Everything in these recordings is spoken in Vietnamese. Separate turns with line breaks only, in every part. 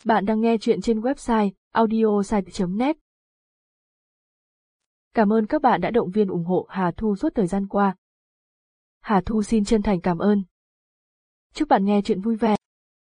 Bạn đang nghe chuyện trên website audiosite.net. Cảm ơn các bạn đã động viên ủng hộ Hà Thu suốt thời gian qua. Hà Thu xin chân thành cảm ơn. Chúc bạn nghe chuyện vui vẻ.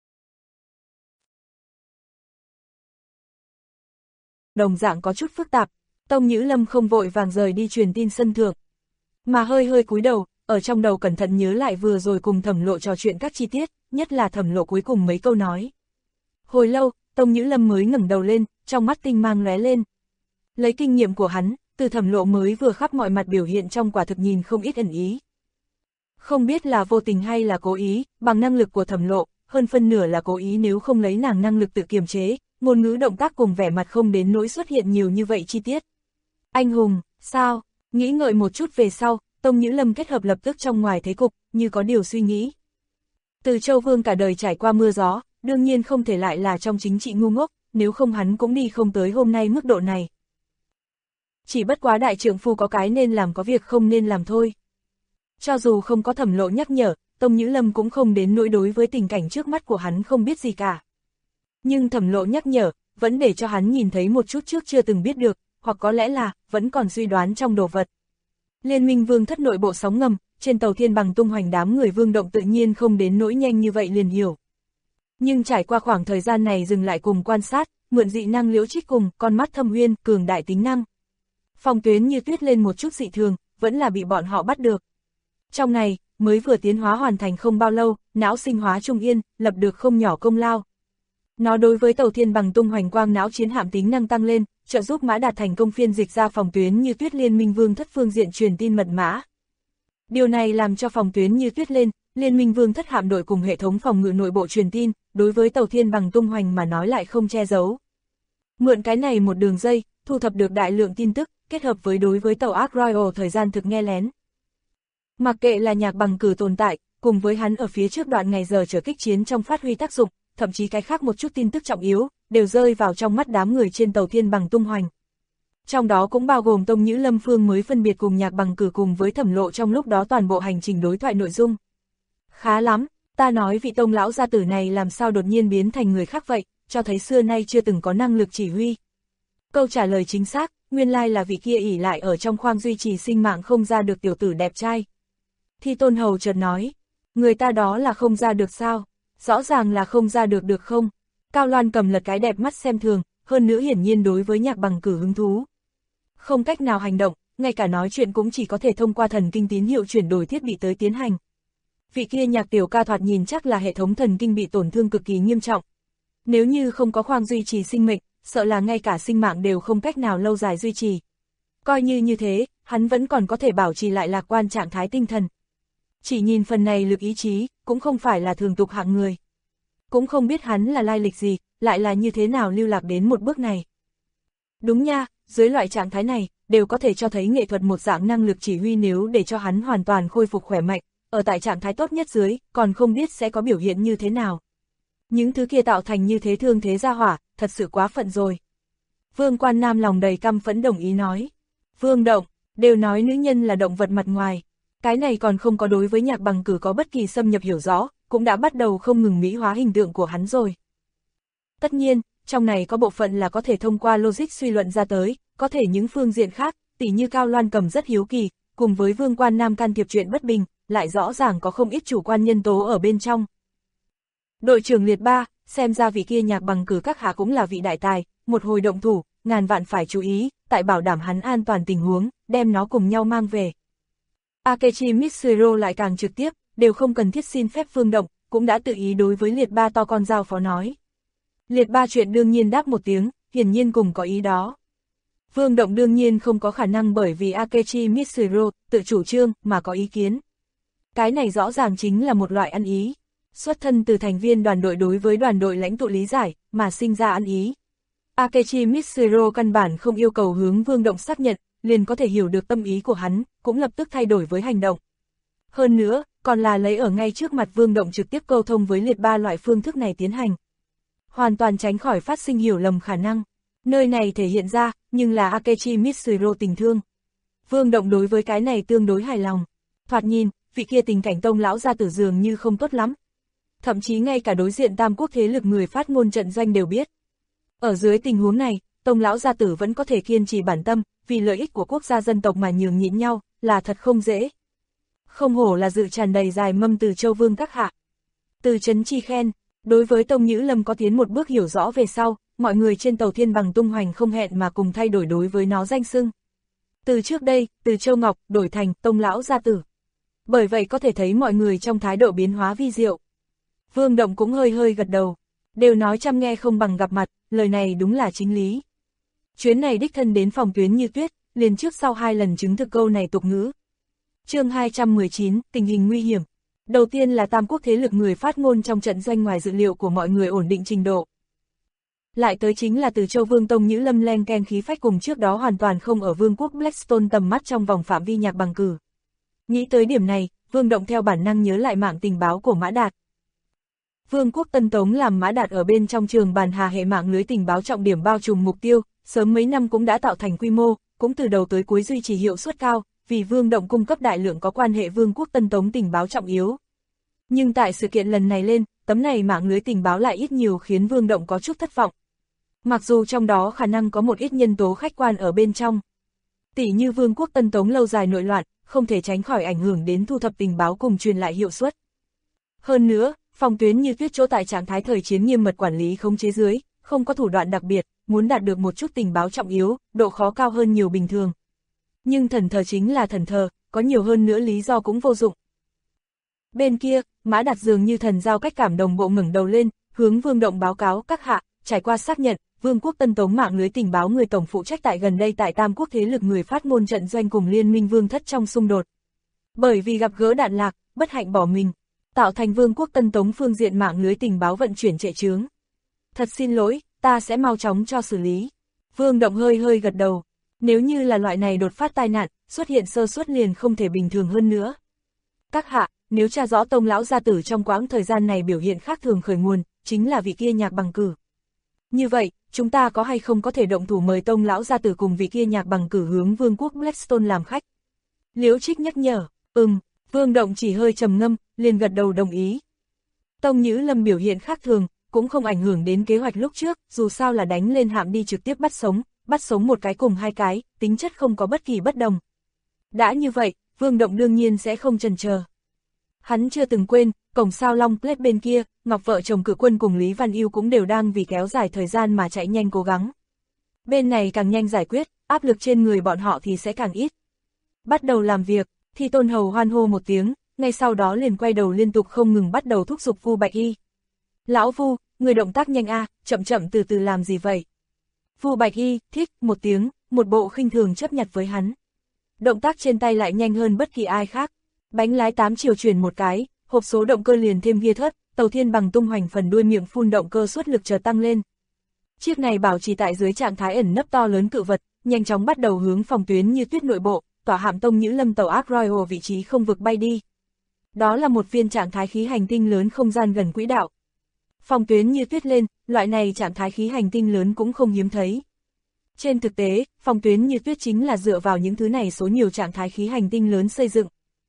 Đồng dạng có chút phức tạp, Tông Nhữ Lâm không vội vàng rời đi truyền tin sân thượng, mà hơi cúi đầu, ở trong đầu cẩn thận nhớ lại vừa rồi cùng Thẩm Lộ trò chuyện các chi tiết, nhất là Thẩm Lộ cuối cùng mấy câu nói. Hồi lâu, Tông Nhữ Lâm mới ngẩng đầu lên, trong mắt tinh mang lóe lên. Lấy kinh nghiệm của hắn, từ Thẩm Lộ mới vừa khắp mọi mặt biểu hiện trong quả thực nhìn không ít ẩn ý. Không biết là vô tình hay là cố ý, bằng năng lực của Thẩm Lộ, hơn phân nửa là cố ý, nếu không lấy nàng năng lực tự kiềm chế, ngôn ngữ động tác cùng vẻ mặt không đến nỗi xuất hiện nhiều như vậy chi tiết. Anh hùng, sao? Nghĩ ngợi một chút về sau, Tông Nhữ Lâm kết hợp lập tức trong ngoài thế cục, như có điều suy nghĩ. Từ Châu Vương cả đời trải qua mưa gió, đương nhiên không thể lại là trong chính trị ngu ngốc, nếu không hắn cũng đi không tới hôm nay mức độ này. Chỉ bất quá đại trượng phu có cái nên làm có việc không nên làm thôi. Cho dù không có Thẩm Lộ nhắc nhở, Tông Nhữ Lâm cũng không đến nỗi đối với tình cảnh trước mắt của hắn không biết gì cả. Nhưng Thẩm Lộ nhắc nhở, vẫn để cho hắn nhìn thấy một chút trước chưa từng biết được, hoặc có lẽ là, vẫn còn suy đoán trong đồ vật. Liên minh vương thất nội bộ sóng ngầm, trên tàu thiên bằng tung hoành đám người vương động tự nhiên không đến nỗi nhanh như vậy liền hiểu. Nhưng trải qua khoảng thời gian này dừng lại cùng quan sát, mượn dị năng Liễu Trích cùng, con mắt Thâm Uyên, cường đại tính năng. Phong Tuyến Như Tuyết lên một chút dị thường, vẫn là bị bọn họ bắt được. Trong ngày, mới vừa tiến hóa hoàn thành không bao lâu, não sinh hóa trung yên, lập được không nhỏ công lao. Nó đối với tàu thiên bằng tung hoành quang não chiến hạm tính năng tăng lên, trợ giúp Mã Đạt thành công phiên dịch ra Phong Tuyến Như Tuyết liên minh vương thất phương diện truyền tin mật mã. Điều này làm cho Phong Tuyến Như Tuyết lên, liên minh vương thất hạm đội cùng hệ thống phòng ngự nội bộ truyền tin, đối với tàu thiên bằng tung hoành mà nói lại không che giấu. Mượn cái này một đường dây, thu thập được đại lượng tin tức, kết hợp với đối với tàu Ark Royal thời gian thực nghe lén. Mặc kệ là Nhạc Bằng Cử tồn tại, cùng với hắn ở phía trước đoạn ngày giờ trở kích chiến trong phát huy tác dụng, thậm chí cái khác một chút tin tức trọng yếu, đều rơi vào trong mắt đám người trên tàu thiên bằng tung hoành. Trong đó cũng bao gồm Tông Nhữ Lâm Phương mới phân biệt cùng Nhạc Bằng Cử cùng với Thẩm Lộ trong lúc đó toàn bộ hành trình đối thoại nội dung. Khá lắm, ta nói vị Tông lão gia tử này làm sao đột nhiên biến thành người khác vậy, cho thấy xưa nay chưa từng có năng lực chỉ huy. Câu trả lời chính xác, nguyên lai là vị kia ỷ lại ở trong khoang duy trì sinh mạng không ra được tiểu tử đẹp trai. Thi Tôn Hầu chợt nói, người ta đó là không ra được sao, rõ ràng là không ra được không? Cao Loan cầm lật cái đẹp mắt xem thường, hơn nữa hiển nhiên đối với Nhạc Bằng Cử hứng thú. Không cách nào hành động, ngay cả nói chuyện cũng chỉ có thể thông qua thần kinh tín hiệu chuyển đổi thiết bị tới tiến hành. Vị kia Nhạc tiểu ca thoạt nhìn chắc là hệ thống thần kinh bị tổn thương cực kỳ nghiêm trọng. Nếu như không có khoang duy trì sinh mệnh, sợ là ngay cả sinh mạng đều không cách nào lâu dài duy trì. Coi như thế, hắn vẫn còn có thể bảo trì lại lạc quan trạng thái tinh thần. Chỉ nhìn phần này lực ý chí, cũng không phải là thường tục hạng người. Cũng không biết hắn là lai lịch gì, lại là như thế nào lưu lạc đến một bước này. Đúng nha, dưới loại trạng thái này, đều có thể cho thấy nghệ thuật một dạng năng lực chỉ huy, nếu để cho hắn hoàn toàn khôi phục khỏe mạnh, ở tại trạng thái tốt nhất dưới, còn không biết sẽ có biểu hiện như thế nào. Những thứ kia tạo thành như thế thương thế gia hỏa, thật sự quá phận rồi. Vương Quan Nam lòng đầy căm phẫn đồng ý nói. Vương Động, đều nói nữ nhân là động vật mặt ngoài. Cái này còn không có đối với Nhạc Bằng Cử có bất kỳ xâm nhập hiểu rõ, cũng đã bắt đầu không ngừng mỹ hóa hình tượng của hắn rồi. Tất nhiên, trong này có bộ phận là có thể thông qua logic suy luận ra tới, có thể những phương diện khác, tỉ như Cao Loan cầm rất hiếu kỳ, cùng với Vương Quan Nam can thiệp chuyện bất bình, lại rõ ràng có không ít chủ quan nhân tố ở bên trong. Đội trưởng Liệt Ba, xem ra vị kia Nhạc Bằng Cử các hạ cũng là vị đại tài, một hồi động thủ, ngàn vạn phải chú ý, tại bảo đảm hắn an toàn tình huống, đem nó cùng nhau mang về. Akechi Mitsuro lại càng trực tiếp, đều không cần thiết xin phép Vương Động, cũng đã tự ý đối với Liệt Ba to con giao phó nói. Liệt Ba chuyện đương nhiên đáp một tiếng, hiển nhiên cùng có ý đó. Vương Động đương nhiên không có khả năng bởi vì Akechi Mitsuro tự chủ trương mà có ý kiến. Cái này rõ ràng chính là một loại ăn ý, xuất thân từ thành viên đoàn đội đối với đoàn đội lãnh tụ lý giải, mà sinh ra ăn ý. Akechi Mitsuro căn bản không yêu cầu hướng Vương Động xác nhận, liền có thể hiểu được tâm ý của hắn, cũng lập tức thay đổi với hành động. Hơn nữa, còn là lấy ở ngay trước mặt Vương Động trực tiếp câu thông với Liệt Ba loại phương thức này tiến hành. Hoàn toàn tránh khỏi phát sinh hiểu lầm khả năng. Nơi này thể hiện ra, nhưng là Akechi Mitsuro tình thương. Vương Động đối với cái này tương đối hài lòng. Thoạt nhìn, vị kia tình cảnh Tông lão gia tử dường như không tốt lắm. thậm chí ngay cả đối diện tam quốc thế lực người phát ngôn trận doanh đều biết. Ở dưới tình huống này, Tông lão gia tử vẫn có thể kiên trì bản tâm, vì lợi ích của quốc gia dân tộc mà nhường nhịn nhau, là thật không dễ. Không hổ là dự tràn đầy dài mâm Từ Châu Vương các hạ. Từ Trấn Chi khen, đối với Tông Nhữ Lâm có tiến một bước hiểu rõ về sau, mọi người trên tàu Thiên Bằng tung hoành không hẹn mà cùng thay đổi đối với nó danh xưng. Từ trước đây, Từ Châu Ngọc đổi thành Tông lão gia tử. Bởi vậy có thể thấy mọi người trong thái độ biến hóa vi diệu. Vương Động cũng hơi hơi gật đầu. Đều nói chăm nghe không bằng gặp mặt, lời này đúng là chính lý. Chuyến này đích thân đến phòng Tuyến Như Tuyết, liền trước sau 2 lần chứng thực câu này tục ngữ. Chương 219, tình hình nguy hiểm. Đầu tiên là tam quốc thế lực người phát ngôn trong trận doanh ngoài dự liệu của mọi người ổn định trình độ. Lại tới chính là Từ Châu Vương Tông Nhữ Lâm len ken khí phách cùng trước đó hoàn toàn không ở vương quốc Blackstone tầm mắt trong vòng phạm vi Nhạc Bằng Cử. Nghĩ tới điểm này, Vương Động theo bản năng nhớ lại mạng tình báo của Mã Đạt. Vương quốc Tân Tống làm Mã Đạt ở bên trong trường bàn hà hệ mạng lưới tình báo trọng điểm bao trùm mục tiêu, sớm mấy năm cũng đã tạo thành quy mô, cũng từ đầu tới cuối duy trì hiệu suất cao, vì Vương Động cung cấp đại lượng có quan hệ Vương quốc Tân Tống tình báo trọng yếu. Nhưng tại sự kiện lần này lên, tấm này mạng lưới tình báo lại ít nhiều khiến Vương Động có chút thất vọng. Mặc dù trong đó khả năng có một ít nhân tố khách quan ở bên trong. Tỷ như Vương quốc Tân Tống lâu dài nội loạn, không thể tránh khỏi ảnh hưởng đến thu thập tình báo cùng truyền lại hiệu suất. Hơn nữa, phòng Tuyến Như Tuyết chỗ tại trạng thái thời chiến nghiêm mật quản lý khống chế dưới, không có thủ đoạn đặc biệt, muốn đạt được một chút tình báo trọng yếu, độ khó cao hơn nhiều bình thường. Nhưng thần thờ chính là thần thờ, có nhiều hơn nữa lý do cũng vô dụng. Bên kia, Mã Đạt dường như thần giao cách cảm đồng bộ ngẩng đầu lên, hướng Vương Động báo cáo các hạ, trải qua xác nhận, Vương quốc Tân Tống mạng lưới tình báo người tổng phụ trách tại gần đây tại tam quốc thế lực người phát ngôn trận doanh cùng liên minh vương thất trong xung đột. Bởi vì gặp gỡ đạn lạc, bất hạnh bỏ mình, tạo thành Vương quốc Tân Tống phương diện mạng lưới tình báo vận chuyển trệ chướng. Thật xin lỗi, ta sẽ mau chóng cho xử lý. Vương Động hơi hơi gật đầu. Nếu như là loại này đột phát tai nạn, xuất hiện sơ suất liền không thể bình thường hơn nữa. Các hạ, nếu tra rõ Tông lão gia tử trong quãng thời gian này biểu hiện khác thường khởi nguồn, chính là vị kia Nhạc Bằng Cử. Như vậy, chúng ta có hay không có thể động thủ mời Tông lão gia tử cùng vị kia Nhạc Bằng Cử hướng Vương quốc Blackstone làm khách? Liễu Trích nhắc nhở, Vương Động chỉ hơi trầm ngâm, liền gật đầu đồng ý. Tông Nhữ Lâm biểu hiện khác thường, cũng không ảnh hưởng đến kế hoạch lúc trước, dù sao là đánh lên hạm đi trực tiếp bắt sống một cái cùng 2 cái, tính chất không có bất kỳ bất đồng. Đã như vậy, Vương Động đương nhiên sẽ không chần chờ. Hắn chưa từng quên, cổng sao Long Plate bên kia, Ngọc vợ chồng Cử Quân cùng Lý Văn Yêu cũng đều đang vì kéo dài thời gian mà chạy nhanh cố gắng. Bên này càng nhanh giải quyết, áp lực trên người bọn họ thì sẽ càng ít. Bắt đầu làm việc, thì Tôn Hầu hoan hô một tiếng, ngay sau đó liền quay đầu liên tục không ngừng bắt đầu thúc giục Vu Bạch Y. Lão Vu, người động tác nhanh chậm chậm từ từ làm gì vậy? Vu Bạch Y thích một tiếng, một bộ khinh thường chấp nhặt với hắn. Động tác trên tay lại nhanh hơn bất kỳ ai khác. Bánh lái 8 chiều chuyển một cái, hộp số động cơ liền thêm ghi thớt, tàu Thiên Bằng tung hoành phần đuôi miệng phun động cơ suất lực chợt tăng lên. Chiếc này bảo trì tại dưới trạng thái ẩn nấp to lớn cự vật, nhanh chóng bắt đầu hướng phòng Tuyến Như Tuyết nội bộ, tỏa hạm Tông Nhữ Lâm tàu Ark Royal vị trí không vực bay đi. Đó là một viên trạng thái khí hành tinh lớn không gian gần quỹ đạo. Phòng Tuyến Như Tuyết lên, loại này trạng thái khí hành tinh lớn cũng không hiếm thấy. Trên thực tế, phòng Tuyến Như Tuyết chính là dựa vào những thứ này số nhiều trạng thái khí hành tinh lớn xây dựng.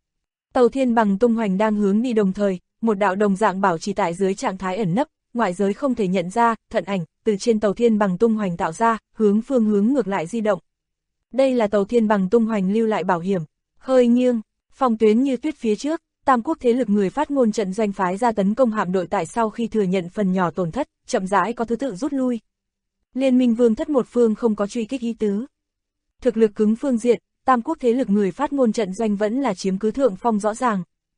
Tàu Thiên Bằng tung hoành đang hướng đi đồng thời, một đạo đồng dạng bảo trì tại dưới trạng thái ẩn nấp, ngoại giới không thể nhận ra, thận ảnh, từ trên tàu Thiên Bằng tung hoành tạo ra, hướng phương hướng ngược lại di động. Đây là tàu Thiên Bằng tung hoành lưu lại bảo hiểm, hơi nghiêng, phòng Tuyến Như Tuyết phía trước, tam quốc thế lực người phát ngôn trận doanh phái ra tấn công hạm đội tại sau khi thừa nhận phần nhỏ tổn thất, chậm rãi có thứ tự rút lui. Liên minh vương thất một phương không có truy kích ý tứ. Thực lực cứng phương diện, tam quốc thế lực người phát ngôn trận doanh vẫn là chiếm cứ thượng phong rõ ràng.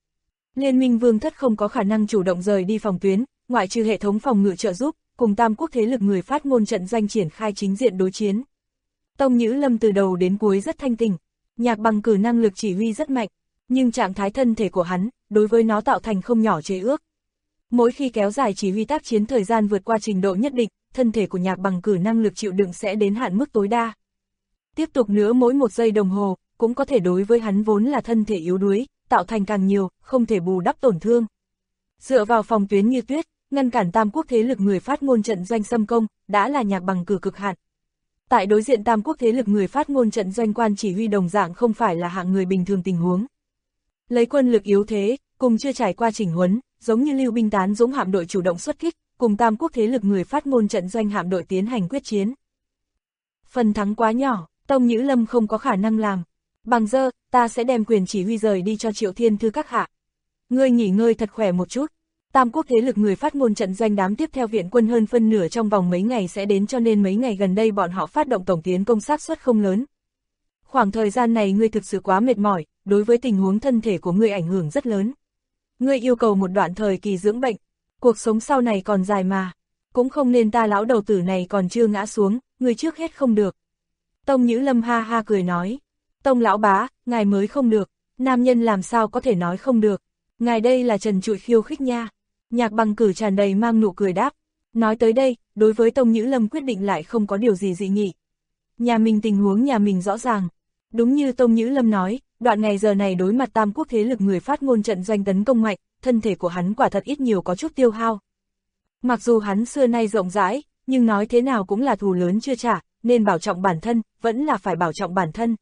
Liên minh vương thất không có khả năng chủ động rời đi phòng tuyến, ngoại trừ hệ thống phòng ngự trợ giúp, cùng tam quốc thế lực người phát ngôn trận doanh triển khai chính diện đối chiến. Tông Nhữ Lâm từ đầu đến cuối rất thanh tình, Nhạc Bằng Cử năng lực chỉ huy rất mạnh, nhưng trạng thái thân thể của hắn, đối với nó tạo thành không nhỏ chế ước. Mỗi khi kéo dài chỉ huy tác chiến thời gian vượt qua trình độ nhất định, thân thể của Nhạc Bằng Cử năng lực chịu đựng sẽ đến hạn mức tối đa. Tiếp tục nữa mỗi 1 giây đồng hồ, cũng có thể đối với hắn vốn là thân thể yếu đuối, tạo thành càng nhiều, không thể bù đắp tổn thương. Dựa vào phòng Tuyến Như Tuyết, ngăn cản tam quốc thế lực người phát ngôn trận doanh xâm công, đã là Nhạc Bằng Cử cực hạn. Tại đối diện tam quốc thế lực người phát ngôn trận doanh quan chỉ huy đồng dạng không phải là hạng người bình thường tình huống. Lấy quân lực yếu thế, cùng chưa trải qua chỉnh huấn, giống như lưu binh tán dũng hạm đội chủ động xuất kích, cùng tam quốc thế lực người phát ngôn trận doanh hạm đội tiến hành quyết chiến. Phần thắng quá nhỏ, Tông Nhữ Lâm không có khả năng làm. Bằng dơ, ta sẽ đem quyền chỉ huy rời đi cho Triệu Thiên Thư các hạ. Ngươi nghỉ ngơi thật khỏe một chút. Tam quốc thế lực người phát ngôn trận doanh đám tiếp theo viện quân hơn phân nửa trong vòng mấy ngày sẽ đến, cho nên mấy ngày gần đây bọn họ phát động tổng tiến công xác suất không lớn. Khoảng thời gian này ngươi thực sự quá mệt mỏi, đối với tình huống thân thể của ngươi ảnh hưởng rất lớn. Ngươi yêu cầu một đoạn thời kỳ dưỡng bệnh, cuộc sống sau này còn dài mà, cũng không nên ta lão đầu tử này còn chưa ngã xuống, ngươi trước hết không được. Tông Nhữ Lâm ha ha cười nói, Tông lão bá, ngài mới không được, nam nhân làm sao có thể nói không được, ngài đây là trần trụi khiêu khích nha. Nhạc Bằng Cử tràn đầy mang nụ cười đáp, nói tới đây, đối với Tông Nhữ Lâm quyết định lại không có điều gì dị nghị. Nhà mình tình huống nhà mình rõ ràng, đúng như Tông Nhữ Lâm nói, đoạn ngày giờ này đối mặt tam quốc thế lực người phát ngôn trận doanh tấn công mạnh, thân thể của hắn quả thật ít nhiều có chút tiêu hao. Mặc dù hắn xưa nay rộng rãi, nhưng nói thế nào cũng là thù lớn chưa trả, nên bảo trọng bản thân, vẫn là phải bảo trọng bản thân.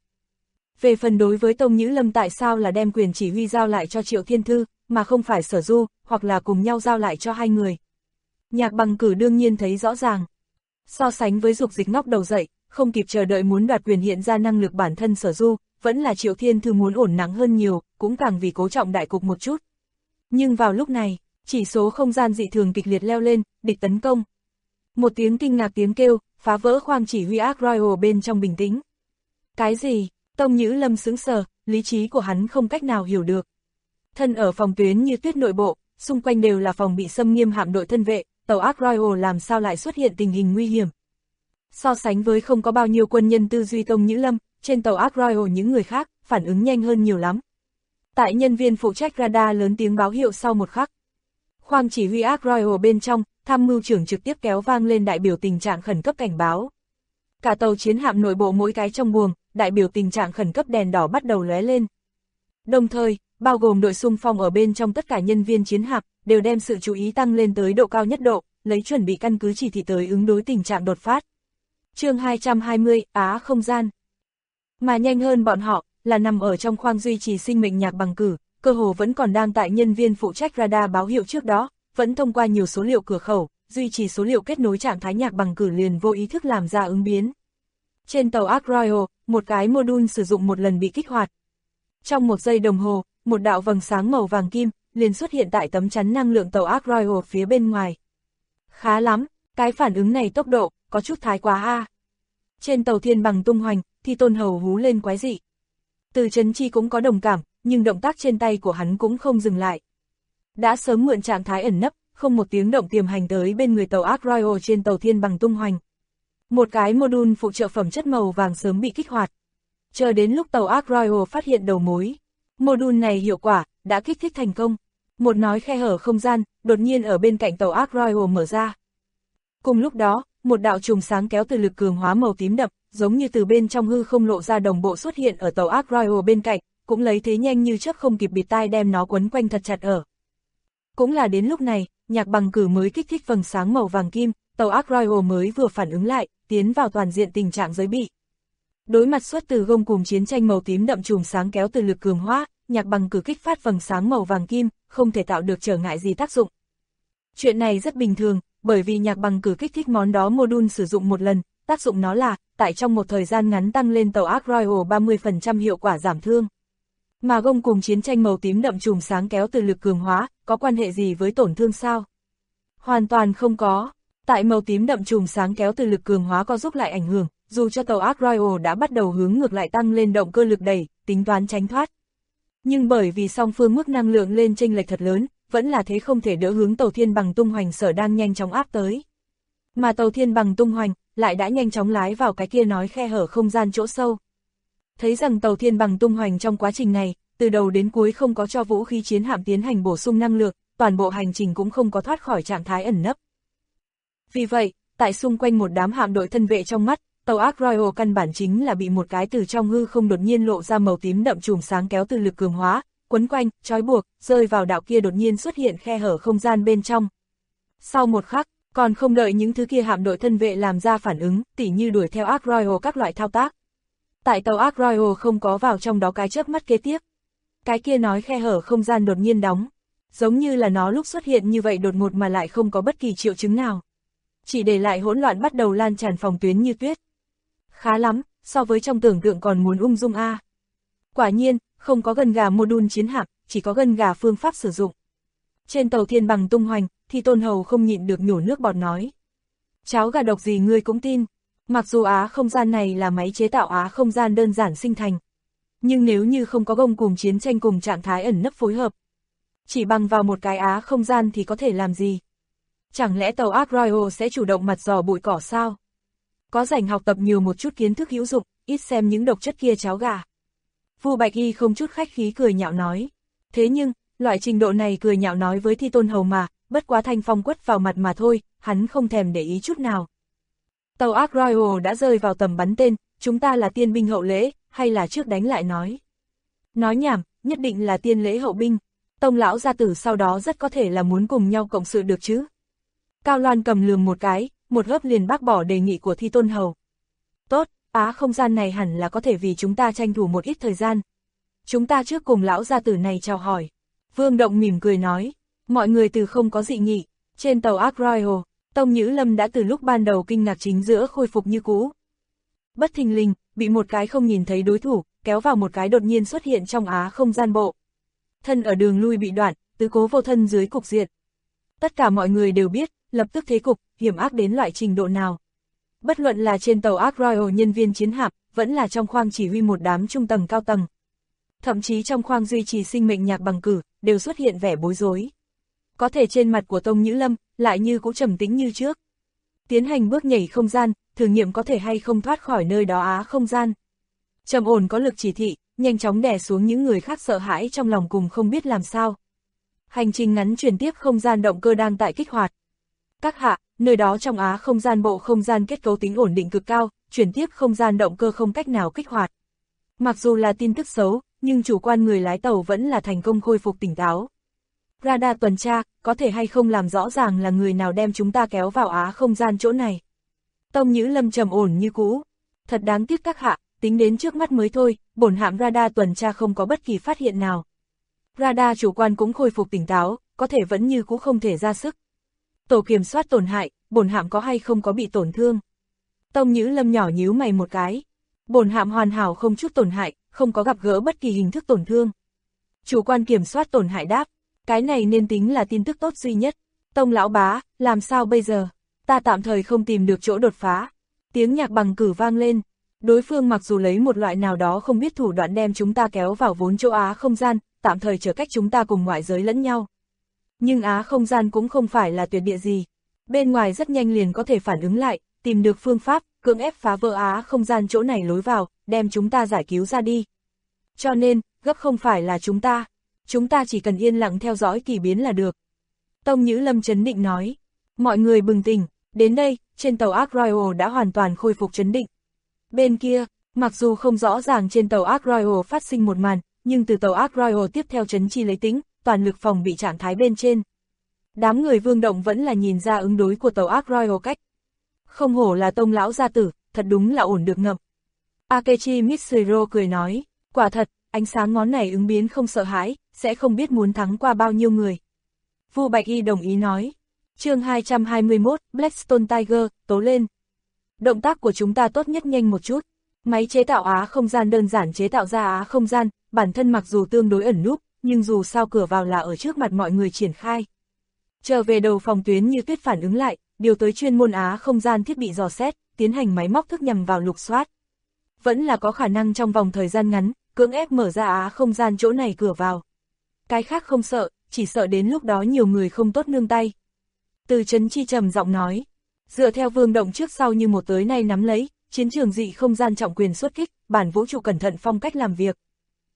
Về phần đối với Tông Nhữ Lâm tại sao là đem quyền chỉ huy giao lại cho Triệu Thiên Thư, mà không phải Sở Du, hoặc là cùng nhau giao lại cho hai người. Nhạc Bằng Cử đương nhiên thấy rõ ràng. So sánh với dục dịch ngóc đầu dậy, không kịp chờ đợi muốn đoạt quyền hiện ra năng lực bản thân Sở Du, vẫn là Triệu Thiên Thư muốn ổn nắng hơn nhiều, cũng càng vì cố trọng đại cục một chút. Nhưng vào lúc này, chỉ số không gian dị thường kịch liệt leo lên, địch tấn công. Một tiếng kinh ngạc tiếng kêu, phá vỡ khoang chỉ huy Ark Royal bên trong bình tĩnh. Cái gì? Tông Nhữ Lâm sững sờ, lý trí của hắn không cách nào hiểu được. Thân ở phòng tuyến như tuyết nội bộ, xung quanh đều là phòng bị xâm nghiêm hạm đội thân vệ, tàu Ark Royal làm sao lại xuất hiện tình hình nguy hiểm. So sánh với không có bao nhiêu quân nhân tư duy Tông Nhữ Lâm, trên tàu Ark Royal những người khác, phản ứng nhanh hơn nhiều lắm. Tại nhân viên phụ trách radar lớn tiếng báo hiệu sau một khắc. Khoang chỉ huy Ark Royal bên trong, tham mưu trưởng trực tiếp kéo vang lên đại biểu tình trạng khẩn cấp cảnh báo. Cả tàu chiến hạm nội bộ mỗi cái trong buồng, đại biểu tình trạng khẩn cấp đèn đỏ bắt đầu lóe lên. Đồng thời, bao gồm đội xung phong ở bên trong tất cả nhân viên chiến hạm, đều đem sự chú ý tăng lên tới độ cao nhất độ, lấy chuẩn bị căn cứ chỉ thị tới ứng đối tình trạng đột phát. Chương 220, Á không gian. Mà nhanh hơn bọn họ, là nằm ở trong khoang duy trì sinh mệnh Nhạc Bằng Cử, cơ hồ vẫn còn đang tại nhân viên phụ trách radar báo hiệu trước đó, vẫn thông qua nhiều số liệu cửa khẩu, duy trì số liệu kết nối trạng thái Nhạc Bằng Cử liền vô ý thức làm ra ứng biến. Trên tàu Ark Royal, một cái module sử dụng một lần bị kích hoạt. Trong một giây đồng hồ, một đạo vầng sáng màu vàng kim liền xuất hiện tại tấm chắn năng lượng tàu Ark Royal phía bên ngoài. Khá lắm, cái phản ứng này tốc độ, có chút thái quá a. Trên tàu Thiên Bằng tung hoành, thì Tôn Hầu hú lên quái dị. Từ Trấn Chi cũng có đồng cảm, nhưng động tác trên tay của hắn cũng không dừng lại. Đã sớm mượn trạng thái ẩn nấp, không một tiếng động tiềm hành tới bên người tàu Ark Royal trên tàu Thiên Bằng tung hoành. Một cái module phụ trợ phẩm chất màu vàng sớm bị kích hoạt. Chờ đến lúc tàu Ark Royal phát hiện đầu mối, module này hiệu quả, đã kích thích thành công. Một nói khe hở không gian, đột nhiên ở bên cạnh tàu Ark Royal mở ra. Cùng lúc đó, một đạo chùm sáng kéo từ lực cường hóa màu tím đậm, giống như từ bên trong hư không lộ ra đồng bộ xuất hiện ở tàu Ark Royal bên cạnh, cũng lấy thế nhanh như chớp không kịp bịt tai đem nó quấn quanh thật chặt ở. Cũng là đến lúc này, Nhạc Bằng Cử mới kích thích vầng sáng màu vàng kim, tàu Ark Royal mới vừa phản ứng lại, tiến vào toàn diện tình trạng giới bị. Đối mặt xuất từ gông cùm chiến tranh màu tím đậm chùm sáng kéo từ lực cường hóa, Nhạc Bằng Cử kích phát vầng sáng màu vàng kim, không thể tạo được trở ngại gì tác dụng. Chuyện này rất bình thường, bởi vì Nhạc Bằng Cử kích thích món đó module sử dụng một lần, tác dụng nó là, tại trong một thời gian ngắn tăng lên tàu Ark Royal 30% hiệu quả giảm thương. Mà gông cùm chiến tranh màu tím đậm chùm sáng kéo từ lực cường hóa, có quan hệ gì với tổn thương sao? Hoàn toàn không có. Tại màu tím đậm chùm sáng kéo từ lực cường hóa có giúp lại ảnh hưởng, dù cho tàu Ark Royal đã bắt đầu hướng ngược lại tăng lên động cơ lực đẩy, tính toán tránh thoát. Nhưng bởi vì song phương mức năng lượng lên chênh lệch thật lớn, vẫn là thế không thể đỡ hướng tàu Thiên Bằng tung hoành sở đang nhanh chóng áp tới. Mà tàu Thiên Bằng tung hoành, lại đã nhanh chóng lái vào cái kia nói khe hở không gian chỗ sâu. Thấy rằng tàu Thiên Bằng tung hoành trong quá trình này, từ đầu đến cuối không có cho vũ khí chiến hạm tiến hành bổ sung năng lượng, toàn bộ hành trình cũng không có thoát khỏi trạng thái ẩn nấp. Vì vậy, tại xung quanh một đám hạm đội thân vệ trong mắt, tàu Ark Royal căn bản chính là bị một cái từ trong hư không đột nhiên lộ ra màu tím đậm chùm sáng kéo từ lực cường hóa, quấn quanh, trói buộc, rơi vào đạo kia đột nhiên xuất hiện khe hở không gian bên trong. Sau một khắc, còn không đợi những thứ kia hạm đội thân vệ làm ra phản ứng, tỉ như đuổi theo Ark Royal các loại thao tác. Tại tàu Ark Royal không có vào trong đó cái chớp mắt kế tiếp. Cái kia nói khe hở không gian đột nhiên đóng. giống như là nó lúc xuất hiện như vậy đột ngột mà lại không có bất kỳ triệu chứng nào. Chỉ để lại hỗn loạn bắt đầu lan tràn phòng tuyến như tuyết. Khá lắm, so với trong tưởng tượng còn muốn ung dung a. Quả nhiên, không có gân gà module chiến hạm, chỉ có gân gà phương pháp sử dụng. Trên tàu thiên bằng tung hoành, thì Tôn Hầu không nhịn được nhổ nước bọt nói. Cháo gà độc gì ngươi cũng tin. Mặc dù á không gian này là máy chế tạo á không gian đơn giản sinh thành. Nhưng nếu như không có gông cùng chiến tranh cùng trạng thái ẩn nấp phối hợp, chỉ bằng vào một cái á không gian thì có thể làm gì? Chẳng lẽ tàu Ark Royal sẽ chủ động mặt dò bụi cỏ sao? Có rảnh học tập nhiều một chút kiến thức hữu dụng, ít xem những độc chất kia cháo gà. Vu Bạch Y không chút khách khí cười nhạo nói. Thế nhưng, loại trình độ này cười nhạo nói với Thi Tôn Hầu mà, bất quá thanh phong quất vào mặt mà thôi, hắn không thèm để ý chút nào. Tàu Ark Royal đã rơi vào tầm bắn tên, chúng ta là tiên binh hậu lễ, hay là trước đánh lại nói? Nói nhảm, nhất định là tiên lễ hậu binh. Tông lão gia tử sau đó rất có thể là muốn cùng nhau cộng sự được chứ. Cao Loan cầm lườm một cái, một gấp liền bác bỏ đề nghị của Thi Tôn Hầu. Tốt, á không gian này hẳn là có thể vì chúng ta tranh thủ một ít thời gian. Chúng ta trước cùng lão gia tử này chào hỏi. Vương Động mỉm cười nói, mọi người từ không có dị nghị. Trên tàu Ark Royal, Tông Nhữ Lâm đã từ lúc ban đầu kinh ngạc chính giữa khôi phục như cũ. Bất thình lình, bị một cái không nhìn thấy đối thủ, kéo vào một cái đột nhiên xuất hiện trong á không gian bộ. Thân ở đường lui bị đoạn, tứ cố vô thân dưới cục diện. Tất cả mọi người đều biết, lập tức thế cục, hiểm ác đến loại trình độ nào. Bất luận là trên tàu Ark Royal nhân viên chiến hạm, vẫn là trong khoang chỉ huy một đám trung tầng cao tầng. Thậm chí trong khoang duy trì sinh mệnh Nhạc Bằng Cử, đều xuất hiện vẻ bối rối. Có thể trên mặt của Tông Nhữ Lâm, lại như cũng trầm tĩnh như trước. Tiến hành bước nhảy không gian, thử nghiệm có thể hay không thoát khỏi nơi đó á không gian. Trầm ổn có lực chỉ thị, nhanh chóng đè xuống những người khác sợ hãi trong lòng cùng không biết làm sao. Hành trình ngắn chuyển tiếp không gian động cơ đang tại kích hoạt. Các hạ, nơi đó trong á không gian bộ không gian kết cấu tính ổn định cực cao, chuyển tiếp không gian động cơ không cách nào kích hoạt. Mặc dù là tin tức xấu, nhưng chủ quan người lái tàu vẫn là thành công khôi phục tỉnh táo. Radar tuần tra, có thể hay không làm rõ ràng là người nào đem chúng ta kéo vào á không gian chỗ này. Tông Nhữ Lâm trầm ổn như cũ. Thật đáng tiếc các hạ, tính đến trước mắt mới thôi, bổn hạm radar tuần tra không có bất kỳ phát hiện nào. Radar chủ quan cũng khôi phục tỉnh táo, có thể vẫn như cũ không thể ra sức. Tổ kiểm soát tổn hại, bổn hạm có hay không có bị tổn thương. Tông Nhữ Lâm nhỏ nhíu mày một cái. Bổn hạm hoàn hảo không chút tổn hại, không có gặp gỡ bất kỳ hình thức tổn thương. Chủ quan kiểm soát tổn hại đáp, cái này nên tính là tin tức tốt duy nhất. Tông lão bá, làm sao bây giờ? Ta tạm thời không tìm được chỗ đột phá. Tiếng Nhạc Bằng Cử vang lên. Đối phương mặc dù lấy một loại nào đó không biết thủ đoạn đem chúng ta kéo vào vốn chỗ á không gian, tạm thời trở cách chúng ta cùng ngoại giới lẫn nhau. Nhưng á không gian cũng không phải là tuyệt địa gì. Bên ngoài rất nhanh liền có thể phản ứng lại, tìm được phương pháp, cưỡng ép phá vỡ á không gian chỗ này lối vào, đem chúng ta giải cứu ra đi. Cho nên, gấp không phải là chúng ta chỉ cần yên lặng theo dõi kỳ biến là được. Tông Nhữ Lâm trấn định nói, mọi người bừng tỉnh, đến đây, trên tàu Ark Royal đã hoàn toàn khôi phục trấn định. Bên kia, mặc dù không rõ ràng trên tàu Ark Royal phát sinh một màn, nhưng từ tàu Ark Royal tiếp theo trấn chi lấy tính, toàn lực phòng bị trạng thái bên trên. Đám người Vương Động vẫn là nhìn ra ứng đối của tàu Ark Royal cách. Không hổ là Tông lão gia tử, thật đúng là ổn được ngậm. Akechi Mitsuhiro cười nói, quả thật, ánh sáng ngón này ứng biến không sợ hãi, sẽ không biết muốn thắng qua bao nhiêu người. Vu Bạch Y đồng ý nói. Chương 221, Blackstone Tiger, tố lên. Động tác của chúng ta tốt nhất nhanh một chút. Máy chế tạo á không gian đơn giản chế tạo ra á không gian, bản thân mặc dù tương đối ẩn núp, nhưng dù sao cửa vào là ở trước mặt mọi người triển khai. Trở về đầu phòng tuyến như tuyết phản ứng lại, điều tới chuyên môn á không gian thiết bị dò xét, tiến hành máy móc thức nhằm vào lục soát. Vẫn là có khả năng trong vòng thời gian ngắn, cưỡng ép mở ra á không gian chỗ này cửa vào. Cái khác không sợ, chỉ sợ đến lúc đó nhiều người không tốt nương tay. Từ Trấn Chi trầm giọng nói, dựa theo Vương Động trước sau như một tới nay nắm lấy, chiến trường dị không gian trọng quyền xuất kích, bản vũ trụ cẩn thận phong cách làm việc.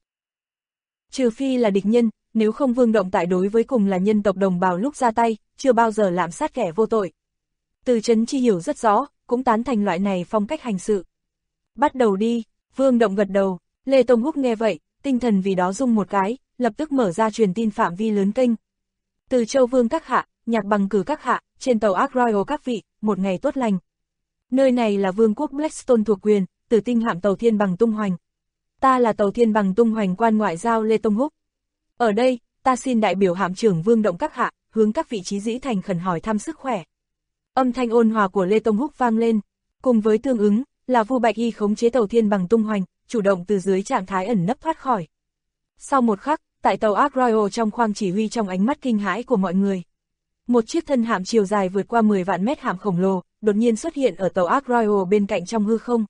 Trừ phi là địch nhân, nếu không Vương Động tại đối với cùng là nhân tộc đồng bào lúc ra tay, chưa bao giờ lạm sát kẻ vô tội. Từ Trấn Chi hiểu rất rõ, cũng tán thành loại này phong cách hành sự. Bắt đầu đi, Vương Động gật đầu, Lê Tông Húc nghe vậy, tinh thần vì đó rung một cái, lập tức mở ra truyền tin phạm vi lớn kênh. Từ Châu Vương các hạ, Nhạc Bằng Cử các hạ, trên tàu Ark Royal các vị, một ngày tốt lành. Nơi này là Vương quốc Blackstone thuộc quyền, Tử Tinh hạm tàu Thiên Bằng tung hoành. Ta là tàu Thiên Bằng tung hoành quan ngoại giao Lê Tông Húc. Ở đây, ta xin đại biểu hạm trưởng Vương Động các hạ, hướng các vị trí dĩ thành khẩn hỏi thăm sức khỏe. Âm thanh ôn hòa của Lê Tông Húc vang lên, cùng với tương ứng, là Vu Bạch Y khống chế tàu Thiên Bằng tung hoành, chủ động từ dưới trạng thái ẩn nấp thoát khỏi. Sau một khắc, tại tàu Ark Royal trong khoang chỉ huy trong ánh mắt kinh hãi của mọi người. Một chiếc thân hạm chiều dài vượt qua 10 vạn mét hạm khổng lồ, đột nhiên xuất hiện ở tàu Ark Royal bên cạnh trong hư không.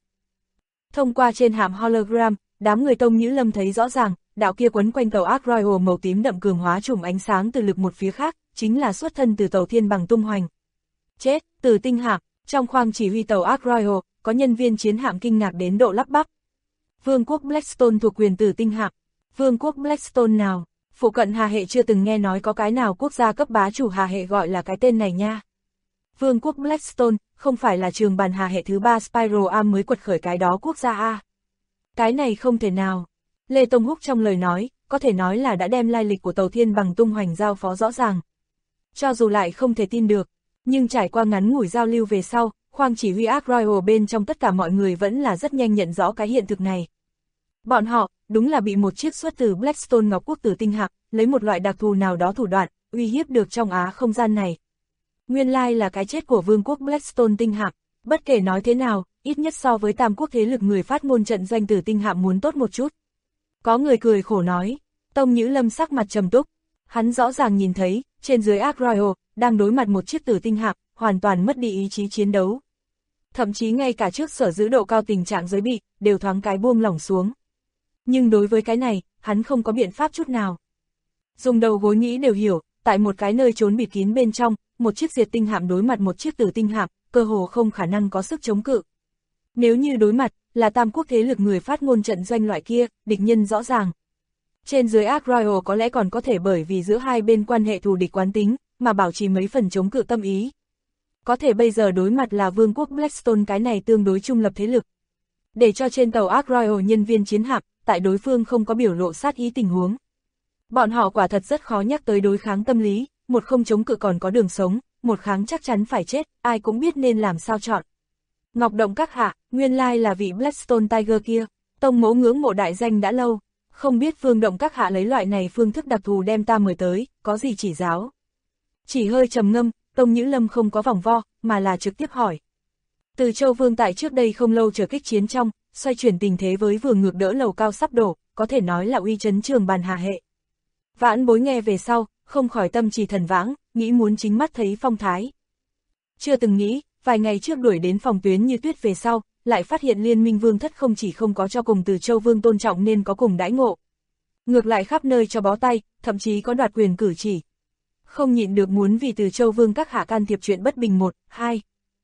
Thông qua trên hạm hologram, đám người Tông Nhữ Lâm thấy rõ ràng, đạo kia quấn quanh tàu Ark Royal màu tím đậm cường hóa chùm ánh sáng từ lực một phía khác, chính là xuất thân từ tàu Thiên Bằng tung hoành. Chết, Tử Tinh hạm, trong khoang chỉ huy tàu Ark Royal, có nhân viên chiến hạm kinh ngạc đến độ lắp bắp. Vương quốc Blackstone thuộc quyền Tử Tinh hạm. Vương quốc Blackstone nào? Phụ cận Hà Hệ chưa từng nghe nói có cái nào quốc gia cấp bá chủ Hà Hệ gọi là cái tên này nha. Vương quốc Blackstone, không phải là trường bàn Hà Hệ thứ 3 Spiral Arm mới quật khởi cái đó quốc gia a? Cái này không thể nào. Lê Tông Húc trong lời nói, có thể nói là đã đem lai lịch của tàu Thiên Bằng tung hoành giao phó rõ ràng. Cho dù lại không thể tin được, nhưng trải qua ngắn ngủi giao lưu về sau, khoang chỉ huy Ark Royal bên trong tất cả mọi người vẫn là rất nhanh nhận rõ cái hiện thực này. Bọn họ, đúng là bị một chiếc xuất từ Blackstone Ngọc Quốc Tử Tinh hạm, lấy một loại đặc thù nào đó thủ đoạn, uy hiếp được trong Á không gian này. Nguyên lai là cái chết của Vương quốc Blackstone tinh hạm, bất kể nói thế nào, ít nhất so với tam quốc thế lực người phát ngôn trận doanh Tử Tinh hạm muốn tốt một chút. Có người cười khổ nói, Tông Nhữ Lâm sắc mặt trầm túc, hắn rõ ràng nhìn thấy, trên dưới Ark Royal, đang đối mặt một chiếc Tử Tinh hạm, hoàn toàn mất đi ý chí chiến đấu. Thậm chí ngay cả trước sở giữ độ cao tình trạng giới bị, đều thoáng cái buông lỏng xuống. Nhưng đối với cái này, hắn không có biện pháp chút nào. Dùng đầu gối nghĩ đều hiểu, tại một cái nơi trốn bịt kín bên trong, một chiếc diệt tinh hạm đối mặt một chiếc Tử Tinh hạm, cơ hồ không khả năng có sức chống cự. Nếu như đối mặt, là tam quốc thế lực người phát ngôn trận doanh loại kia, địch nhân rõ ràng. Trên dưới Ark Royal có lẽ còn có thể bởi vì giữa hai bên quan hệ thù địch quán tính, mà bảo trì mấy phần chống cự tâm ý. Có thể bây giờ đối mặt là Vương quốc Blackstone cái này tương đối trung lập thế lực. Để cho trên tàu Ark Royal nhân viên chiến hạm, tại đối phương không có biểu lộ sát ý tình huống. Bọn họ quả thật rất khó nhắc tới đối kháng tâm lý, một không chống cự còn có đường sống, một kháng chắc chắn phải chết, ai cũng biết nên làm sao chọn. Ngọc Động các hạ, nguyên lai là vị Blackstone Tiger kia, tông mẫu ngưỡng mộ đại danh đã lâu, không biết Vương Động các hạ lấy loại này phương thức đặc thù đem ta mời tới, có gì chỉ giáo. Chỉ hơi trầm ngâm, Tông Nhữ Lâm không có vòng vo, mà là trực tiếp hỏi. Từ Châu Vương tại trước đây không lâu trở kích chiến trong, xoay chuyển tình thế với vừa ngược đỡ lầu cao sắp đổ, có thể nói là uy chấn trường bàn Hà Hệ. Vãn Bối nghe về sau, không khỏi tâm trì thần vãng, nghĩ muốn chính mắt thấy phong thái. Chưa từng nghĩ, vài ngày trước đuổi đến phòng Tuyến Như Tuyết về sau, lại phát hiện Liên Minh Vương thất không chỉ không có cho cùng Từ Châu Vương tôn trọng nên có cùng đãi ngộ. Ngược lại khắp nơi cho bó tay, thậm chí có đoạt quyền cử chỉ. Không nhịn được muốn vì Từ Châu Vương các hạ can thiệp chuyện bất bình 1, 2.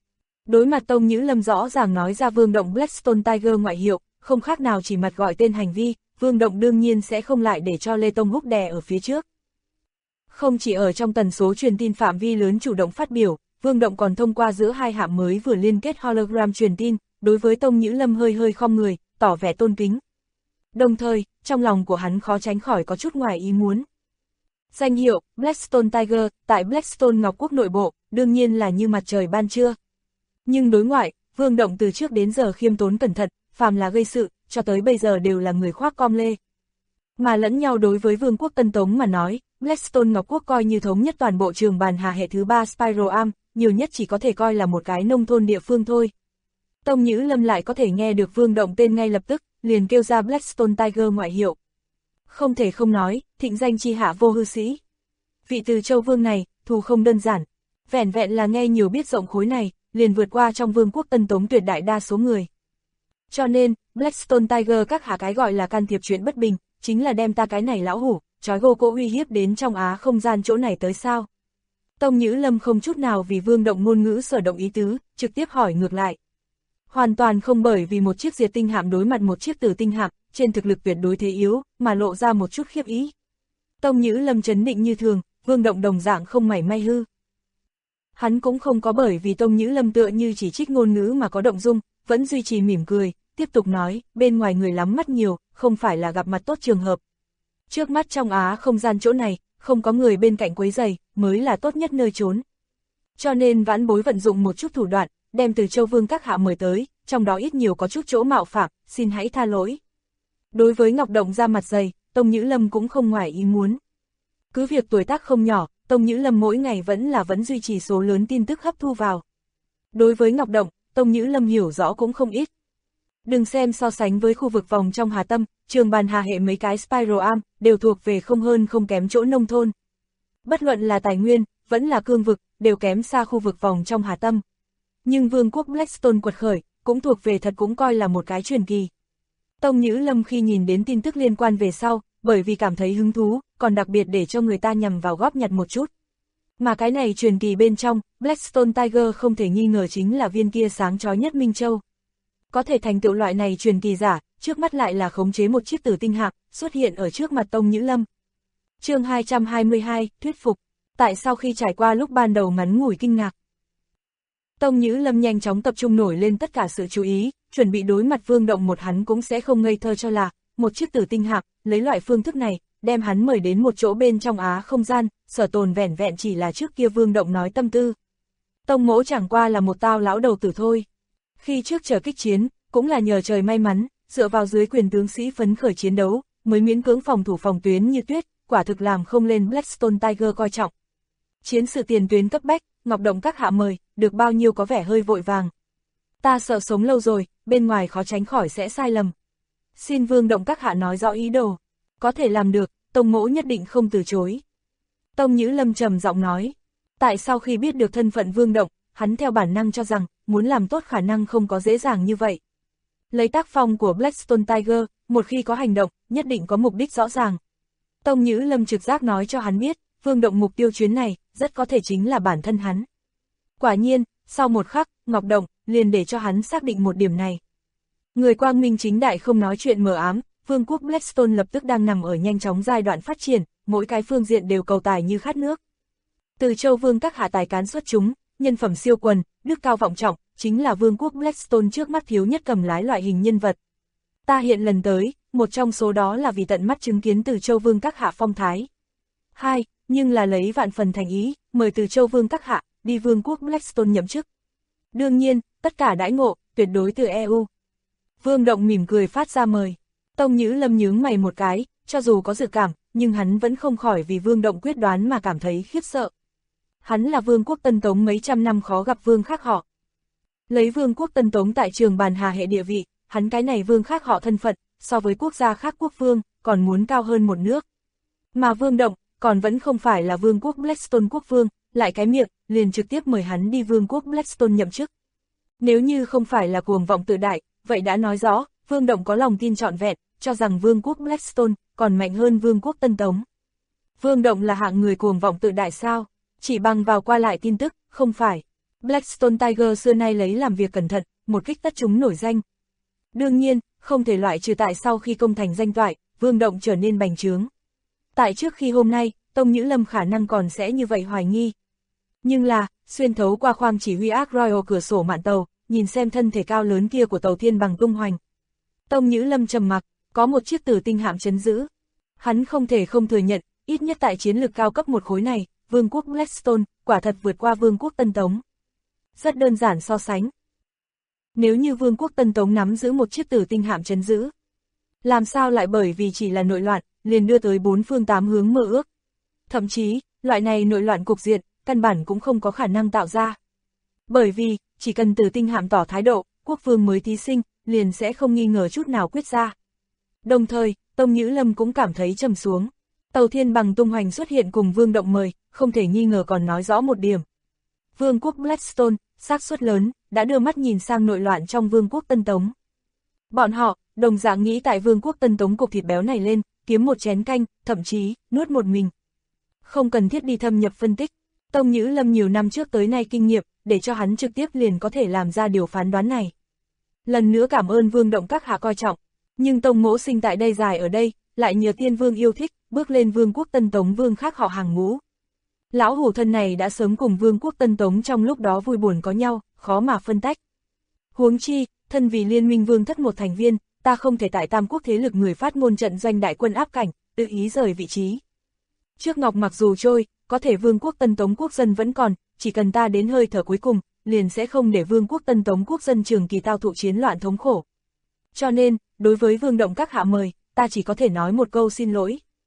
Đối mặt Tông Nhữ Lâm rõ ràng nói ra Vương Động Blackstone Tiger ngoại hiệu, không khác nào chỉ mặt gọi tên hành vi, Vương Động đương nhiên sẽ không lại để cho Lê Tông Húc đè ở phía trước. Không chỉ ở trong tần số truyền tin phạm vi lớn chủ động phát biểu, Vương Động còn thông qua giữa hai hạm mới vừa liên kết hologram truyền tin, đối với Tông Nhữ Lâm hơi khom người, tỏ vẻ tôn kính. Đồng thời, trong lòng của hắn khó tránh khỏi có chút ngoài ý muốn. Danh hiệu, Blackstone Tiger, tại Blackstone Ngọc Quốc nội bộ, đương nhiên là như mặt trời ban trưa. Nhưng đối ngoại, Vương Động từ trước đến giờ khiêm tốn cẩn thận, phàm là gây sự, cho tới bây giờ đều là người khoác com lê. Mà lẫn nhau đối với Vương quốc Tân Tống mà nói, Blackstone Ngọc Quốc coi như thống nhất toàn bộ trường bàn Hà Hệ thứ 3 Spiral Arm, nhiều nhất chỉ có thể coi là một cái nông thôn địa phương thôi. Tông Nhữ Lâm lại có thể nghe được Vương Động tên ngay lập tức, liền kêu ra Blackstone Tiger ngoại hiệu. Không thể không nói, thịnh danh chi hạ vô hư sĩ. Vị Từ Châu Vương này, thù không đơn giản. Vẻn vẹn là nghe nhiều biết rộng khối này, liền vượt qua trong Vương quốc Tân Tống tuyệt đại đa số người. Cho nên, Blackstone Tiger các hạ cái gọi là can thiệp chuyện bất bình, chính là đem ta cái này lão hủ, trói gô cỗ uy hiếp đến trong Á không gian chỗ này tới sao. Tông Nhữ Lâm không chút nào vì Vương Động ngôn ngữ sở động ý tứ, trực tiếp hỏi ngược lại. Hoàn toàn không bởi vì một chiếc diệt tinh hạm đối mặt một chiếc tử tinh hạm, trên thực lực tuyệt đối thế yếu, mà lộ ra một chút khiếp ý. Tông Nhữ Lâm trấn định như thường, Vương Động đồng dạng không mảy may hư. Hắn cũng không có bởi vì Tông Nhữ Lâm tựa như chỉ trích ngôn ngữ mà có động dung, vẫn duy trì mỉm cười, tiếp tục nói, bên ngoài người lắm mắt nhiều, không phải là gặp mặt tốt trường hợp. Trước mắt trong Á không gian chỗ này, không có người bên cạnh quấy rầy, mới là tốt nhất nơi trốn. Cho nên Vãn Bối vận dụng một chút thủ đoạn, đem Từ Châu Vương các hạ mời tới, trong đó ít nhiều có chút chỗ mạo phạm, xin hãy tha lỗi. Đối với Ngọc Động ra mặt dày, Tông Nhữ Lâm cũng không ngoài ý muốn. Cứ việc tuổi tác không nhỏ, Tông Nhữ Lâm mỗi ngày vẫn duy trì số lớn tin tức hấp thu vào. Đối với Ngọc Động, Tông Nhữ Lâm hiểu rõ cũng không ít. Đừng xem so sánh với khu vực vòng trong Hà Tâm, Trường Bàn Hà hệ mấy cái Spiral Arm đều thuộc về không hơn không kém chỗ nông thôn. Bất luận là tài nguyên, vẫn là cương vực, đều kém xa khu vực vòng trong Hà Tâm. Nhưng vương quốc Blackstone quật khởi, cũng thuộc về thật cũng coi là một cái truyền kỳ. Tông Nhữ Lâm khi nhìn đến tin tức liên quan về sau, bởi vì cảm thấy hứng thú, còn đặc biệt để cho người ta nhằm vào góp nhặt một chút. Mà cái này truyền kỳ bên trong, Blackstone Tiger không thể nghi ngờ chính là viên kia sáng chói nhất Minh Châu. Có thể thành tựu loại này truyền kỳ giả, trước mắt lại là khống chế một chiếc tử tinh hạm, xuất hiện ở trước mặt Tông Nhữ Lâm. Chương 222, thuyết phục. Tại sau khi trải qua lúc ban đầu ngắn ngủi kinh ngạc, Tông Nhữ Lâm nhanh chóng tập trung nổi lên tất cả sự chú ý, chuẩn bị đối mặt Vương Động một hắn cũng sẽ không ngây thơ cho là một chiếc tử tinh hạm, lấy loại phương thức này, đem hắn mời đến một chỗ bên trong Á không gian, sở tồn vẻn vẹn chỉ là trước kia Vương Động nói tâm tư. Tông mỗ chẳng qua là một tao lão đầu tử thôi. Khi trước chờ kích chiến, cũng là nhờ trời may mắn, dựa vào dưới quyền tướng sĩ phấn khởi chiến đấu, mới miễn cưỡng phòng thủ phòng tuyến như tuyết, quả thực làm không lên Blackstone Tiger coi trọng. Chiến sự tiền tuyến cấp bách, Ngọc Động các hạ mời, được bao nhiêu có vẻ hơi vội vàng. Ta sợ sống lâu rồi, bên ngoài khó tránh khỏi sẽ sai lầm. Xin Vương Động các hạ nói rõ ý đồ. Có thể làm được, Tông mỗ nhất định không từ chối. Tông Nhữ Lâm trầm giọng nói. Tại sau khi biết được thân phận Vương Động, hắn theo bản năng cho rằng, muốn làm tốt khả năng không có dễ dàng như vậy. Lấy tác phong của Blackstone Tiger, một khi có hành động, nhất định có mục đích rõ ràng. Tông Nhữ Lâm trực giác nói cho hắn biết, Vương Động mục tiêu chuyến này, rất có thể chính là bản thân hắn. Quả nhiên, sau một khắc, Ngọc Động liền để cho hắn xác định một điểm này. Người quang minh chính đại không nói chuyện mờ ám, Vương quốc Blackstone lập tức đang nằm ở nhanh chóng giai đoạn phát triển, mỗi cái phương diện đều cầu tài như khát nước. Từ Châu Vương các hạ tài cán xuất chúng, nhân phẩm siêu quần, đức cao vọng trọng, chính là Vương quốc Blackstone trước mắt thiếu nhất cầm lái loại hình nhân vật. Ta hiện lần tới, một trong số đó là vì tận mắt chứng kiến Từ Châu Vương các hạ phong thái. Hai, nhưng là lấy vạn phần thành ý, mời Từ Châu Vương các hạ, đi Vương quốc Blackstone nhậm chức. Đương nhiên, tất cả đãi ngộ, tuyệt đối từ EU. Vương Động mỉm cười phát ra mời. Tông Nhữ Lâm nhướng mày một cái, cho dù có dự cảm, nhưng hắn vẫn không khỏi vì Vương Động quyết đoán mà cảm thấy khiếp sợ. Hắn là Vương quốc Tân Tống mấy trăm năm khó gặp vương khác họ. Lấy Vương quốc Tân Tống tại Trường Bàn Hà hệ địa vị, hắn cái này vương khác họ thân phận, so với quốc gia khác quốc vương, còn muốn cao hơn một nước. Mà Vương Động, còn vẫn không phải là Vương quốc Blackstone quốc vương, lại cái miệng, liền trực tiếp mời hắn đi Vương quốc Blackstone nhậm chức. Nếu như không phải là cuồng vọng tự đại, vậy đã nói rõ, Vương Động có lòng tin trọn vẹn, cho rằng Vương quốc Blackstone còn mạnh hơn Vương quốc Tân Tống. Vương Động là hạng người cuồng vọng tự đại sao? Chỉ bằng vào qua lại tin tức, không phải. Blackstone Tiger xưa nay lấy làm việc cẩn thận, một kích tất chúng nổi danh. Đương nhiên, không thể loại trừ tại sau khi công thành danh toại, Vương Động trở nên bành trướng. Tại trước khi hôm nay, Tông Nhữ Lâm khả năng còn sẽ như vậy hoài nghi. Nhưng là, xuyên thấu qua khoang chỉ huy Ark Royal cửa sổ mạn tàu, nhìn xem thân thể cao lớn kia của tàu Thiên Bằng tung hoành. Tông Nhữ Lâm trầm mặc, có một chiếc tử tinh hạm trấn giữ. Hắn không thể không thừa nhận, ít nhất tại chiến lược cao cấp một khối này, Vương quốc Blackstone quả thật vượt qua Vương quốc Tân Tống. Rất đơn giản so sánh. Nếu như Vương quốc Tân Tống nắm giữ một chiếc tử tinh hạm trấn giữ, làm sao lại bởi vì chỉ là nội loạn, liền đưa tới bốn phương tám hướng mơ ước. Thậm chí, loại này nội loạn cục diện, căn bản cũng không có khả năng tạo ra. Bởi vì, chỉ cần tử tinh hạm tỏ thái độ, quốc vương mới thí sinh, liền sẽ không nghi ngờ chút nào quyết ra. Đồng thời, Tông Nhữ Lâm cũng cảm thấy trầm xuống. Tàu Thiên Bằng tung hoành xuất hiện cùng Vương Động mời, không thể nghi ngờ còn nói rõ một điểm. Vương quốc Blackstone, xác suất lớn, đã đưa mắt nhìn sang nội loạn trong Vương quốc Tân Tống. Bọn họ, đồng dạng nghĩ tại Vương quốc Tân Tống cục thịt béo này lên, kiếm một chén canh, thậm chí, nuốt một mình. Không cần thiết đi thâm nhập phân tích. Tông Nhữ Lâm nhiều năm trước tới nay kinh nghiệm, để cho hắn trực tiếp liền có thể làm ra điều phán đoán này. Lần nữa cảm ơn Vương Động các hạ coi trọng, nhưng Tông mỗ sinh tại đây dài ở đây, lại nhờ Tiên Vương yêu thích, bước lên Vương quốc Tân Tống vương khác họ hàng ngũ. Lão hủ thân này đã sớm cùng Vương quốc Tân Tống trong lúc đó vui buồn có nhau, khó mà phân tách. Huống chi, thân vì liên minh vương thất một thành viên, ta không thể tại tam quốc thế lực người phát ngôn trận doanh đại quân áp cảnh, tự ý rời vị trí. Trước ngọc mặc dù trôi, có thể Vương quốc Tân Tống quốc dân vẫn còn, chỉ cần ta đến hơi thở cuối cùng, liền sẽ không để Vương quốc Tân Tống quốc dân trường kỳ tao thụ chiến loạn thống khổ. Cho nên, đối với Vương Động các hạ mời, ta chỉ có thể nói một câu xin lỗi.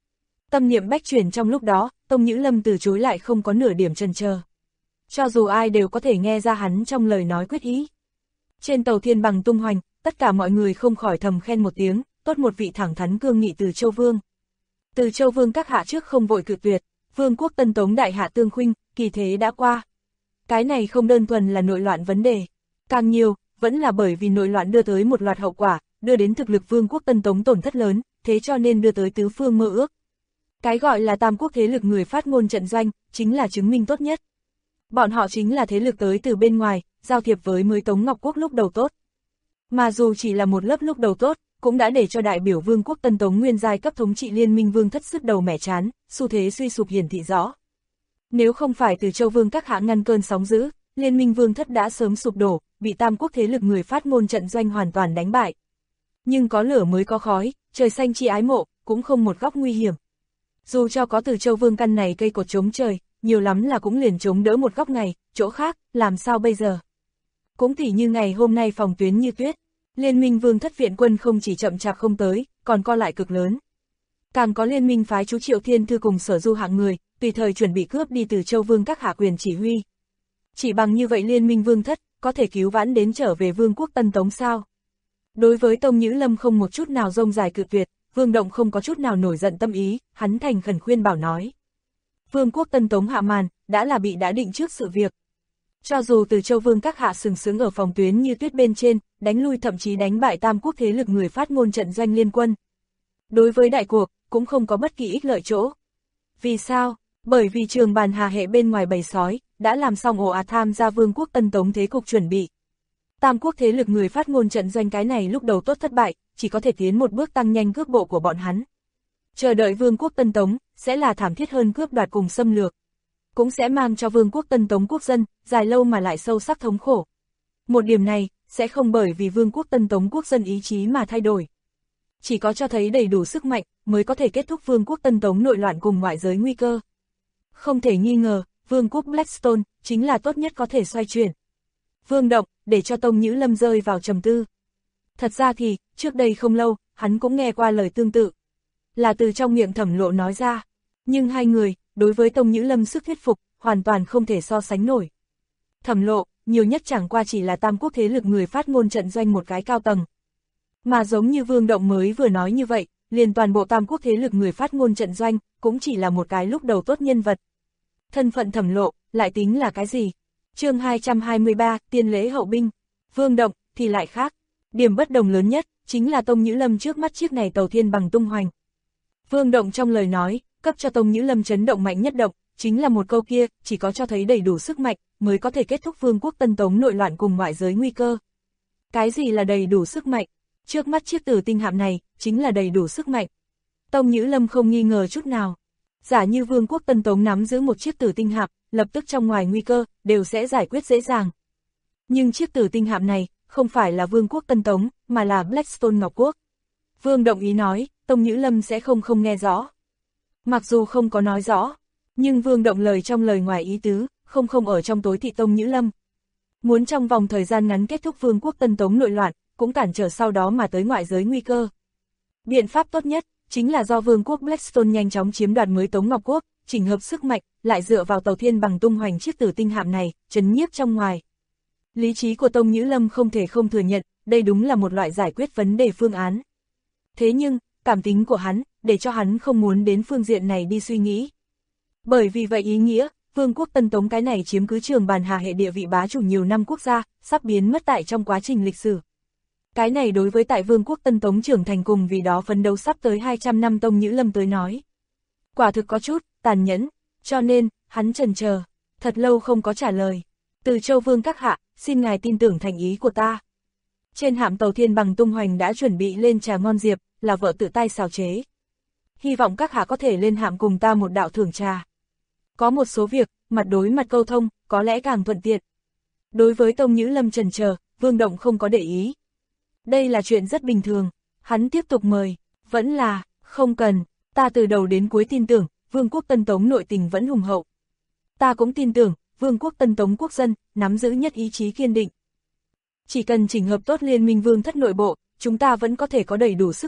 Tâm niệm bách chuyển trong lúc đó, Tông Nhữ Lâm từ chối lại không có nửa điểm chần chờ. Cho dù ai đều có thể nghe ra hắn trong lời nói quyết ý. Trên tàu thiên bằng tung hoành, tất cả mọi người không khỏi thầm khen một tiếng, tốt một vị thẳng thắn cương nghị Từ Châu Vương. Từ Châu Vương các hạ trước không vội cự tuyệt, Vương quốc Tân Tống đại hạ tương khuynh, kỳ thế đã qua. Cái này không đơn thuần là nội loạn vấn đề, càng nhiều, vẫn là bởi vì nội loạn đưa tới một loạt hậu quả, đưa đến thực lực Vương quốc Tân Tống tổn thất lớn, thế cho nên đưa tới tứ phương mơ ước. Cái gọi là tam quốc thế lực người phát ngôn trận doanh, chính là chứng minh tốt nhất. Bọn họ chính là thế lực tới từ bên ngoài, giao thiệp với mới Tống Ngọc Quốc lúc đầu tốt. Mà dù chỉ là một lớp lúc đầu tốt, cũng đã để cho đại biểu Vương quốc Tân Tống nguyên giai cấp thống trị liên minh vương thất sứt đầu mẻ chán, xu thế suy sụp hiển thị rõ. Nếu không phải Từ Châu Vương các hạ ngăn cơn sóng dữ, liên minh vương thất đã sớm sụp đổ, bị tam quốc thế lực người phát ngôn trận doanh hoàn toàn đánh bại. Nhưng có lửa mới có khói, trời xanh chi ái mộ, cũng không một góc nguy hiểm. Dù cho có Từ Châu Vương căn này cây cột chống trời, nhiều lắm là cũng liền chống đỡ một góc ngày, chỗ khác, làm sao bây giờ? Cũng tỉ như ngày hôm nay phòng tuyến như tuyết, liên minh vương thất viện quân không chỉ chậm chạp không tới, còn co lại cực lớn. Càng có liên minh phái chú Triệu Thiên Thư cùng Sở Du hạng người, tùy thời chuẩn bị cướp đi Từ Châu Vương các hạ quyền chỉ huy. Chỉ bằng như vậy liên minh vương thất, có thể cứu vãn đến trở về Vương quốc Tân Tống sao? Đối với Tông Nhữ Lâm không một chút nào rông dài cự tuyệt, Vương Động không có chút nào nổi giận tâm ý, hắn thành khẩn khuyên bảo nói. Vương quốc Tân Tống hạ màn, đã là bị đã định trước sự việc. Cho dù Từ Châu Vương các hạ sừng sững ở phòng tuyến như tuyết bên trên, đánh lui thậm chí đánh bại tam quốc thế lực người phát ngôn trận doanh liên quân. Đối với đại cuộc, cũng không có bất kỳ ích lợi chỗ. Vì sao? Bởi vì Trường Bàn Hà hệ bên ngoài bầy sói, đã làm xong ồ ạt tham gia Vương quốc Tân Tống thế cục chuẩn bị. Tam quốc thế lực người phát ngôn trận doanh cái này lúc đầu tốt thất bại, chỉ có thể tiến một bước tăng nhanh cước bộ của bọn hắn. Chờ đợi Vương quốc Tân Tống, sẽ là thảm thiết hơn cướp đoạt cùng xâm lược. Cũng sẽ mang cho Vương quốc Tân Tống quốc dân, dài lâu mà lại sâu sắc thống khổ. Một điểm này, sẽ không bởi vì Vương quốc Tân Tống quốc dân ý chí mà thay đổi. Chỉ có cho thấy đầy đủ sức mạnh, mới có thể kết thúc Vương quốc Tân Tống nội loạn cùng ngoại giới nguy cơ. Không thể nghi ngờ, Vương quốc Blackstone, chính là tốt nhất có thể xoay chuyển. Vương Động, để cho Tông Nhữ Lâm rơi vào trầm tư. Thật ra thì, trước đây không lâu, hắn cũng nghe qua lời tương tự. Là từ trong miệng Thẩm Lộ nói ra. Nhưng hai người, đối với Tông Nhữ Lâm sức thuyết phục, hoàn toàn không thể so sánh nổi. Thẩm Lộ, nhiều nhất chẳng qua chỉ là tam quốc thế lực người phát ngôn trận doanh một cái cao tầng. Mà giống như Vương Động mới vừa nói như vậy, liền toàn bộ tam quốc thế lực người phát ngôn trận doanh, cũng chỉ là một cái lúc đầu tốt nhân vật. Thân phận Thẩm Lộ, lại tính là cái gì? Chương 223, tiên lễ hậu binh. Vương Động, thì lại khác. Điểm bất đồng lớn nhất, chính là Tông Nhữ Lâm trước mắt chiếc này tàu thiên bằng tung hoành. Vương Động trong lời nói, cấp cho Tông Nhữ Lâm chấn động mạnh nhất động, chính là một câu kia, chỉ có cho thấy đầy đủ sức mạnh, mới có thể kết thúc Vương quốc Tân Tống nội loạn cùng ngoại giới nguy cơ. Cái gì là đầy đủ sức mạnh? Trước mắt chiếc Tử Tinh hạm này, chính là đầy đủ sức mạnh. Tông Nhữ Lâm không nghi ngờ chút nào. Giả như Vương quốc Tân Tống nắm giữ một chiếc Tử Tinh hạm, lập tức trong ngoài nguy cơ, đều sẽ giải quyết dễ dàng. Nhưng chiếc Tử Tinh hạm này, không phải là Vương quốc Tân Tống, mà là Blackstone Ngọc Quốc. Vương Động ý nói, Tông Nhữ Lâm sẽ không nghe rõ. Mặc dù không có nói rõ, nhưng Vương Động lời trong lời ngoài ý tứ, không ở trong tối thị Tông Nhữ Lâm. Muốn trong vòng thời gian ngắn kết thúc Vương quốc Tân Tống nội loạn, cũng cản trở sau đó mà tới ngoại giới nguy cơ. Biện pháp tốt nhất, chính là do Vương quốc Blackstone nhanh chóng chiếm đoạt mới Tống Ngọc Quốc, chỉnh hợp sức mạnh, lại dựa vào tàu thiên bằng tung hoành chiếc Tử Tinh hạm này, trấn nhiếp trong ngoài. Lý trí của Tông Nhữ Lâm không thể không thừa nhận, đây đúng là một loại giải quyết vấn đề phương án. Thế nhưng, cảm tính của hắn, để cho hắn không muốn đến phương diện này đi suy nghĩ. Bởi vì vậy ý nghĩa, Vương quốc Tân Tống cái này chiếm cứ Trường Bàn Hà hệ địa vị bá chủ nhiều năm quốc gia, sắp biến mất tại trong quá trình lịch sử. Cái này đối với tại Vương quốc Tân Tống trưởng thành cùng vì đó phấn đấu sắp tới 200 năm Tông Nhữ Lâm tới nói. Quả thực có chút, tàn nhẫn, cho nên, hắn chần chờ, thật lâu không có trả lời. Từ Châu Vương các hạ, xin ngài tin tưởng thành ý của ta. Trên hạm tàu thiên bằng tung hoành đã chuẩn bị lên trà ngon diệp, là vợ tự tay xào chế. Hy vọng các hạ có thể lên hạm cùng ta một đạo thưởng trà. Có một số việc, mặt đối mặt câu thông, có lẽ càng thuận tiện. Đối với Tông Nhữ Lâm chần chờ, Vương Động không có để ý. Đây là chuyện rất bình thường, hắn tiếp tục mời, vẫn là, không cần, ta từ đầu đến cuối tin tưởng, Vương quốc Tân Tống nội tình vẫn hùng hậu. Ta cũng tin tưởng, Vương quốc Tân Tống quốc dân, nắm giữ nhất ý chí kiên định. Chỉ cần chỉnh hợp tốt liên minh vương thất nội bộ, chúng ta vẫn có thể có đầy đủ sức mạnh,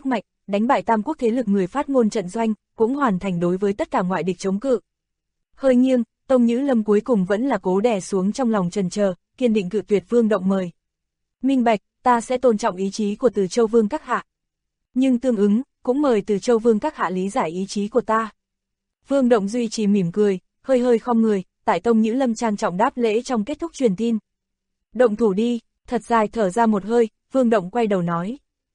đánh bại tam quốc thế lực người phát ngôn trận doanh, cũng hoàn thành đối với tất cả ngoại địch chống cự. Hơi nghiêng, Tông Nhữ Lâm cuối cùng vẫn là cố đè xuống trong lòng chần chờ, kiên định cự tuyệt Vương Động mời. Minh bạch, ta sẽ tôn trọng ý chí của Từ Châu Vương các hạ. Nhưng tương ứng, cũng mời Từ Châu Vương các hạ lý giải ý chí của ta. Vương Động duy trì mỉm cười, hơi hơi khom người, tại Tông Nhữ Lâm trang trọng đáp lễ trong kết thúc truyền tin. Động thủ đi, thật dài thở ra một hơi, Vương Động quay đầu nói.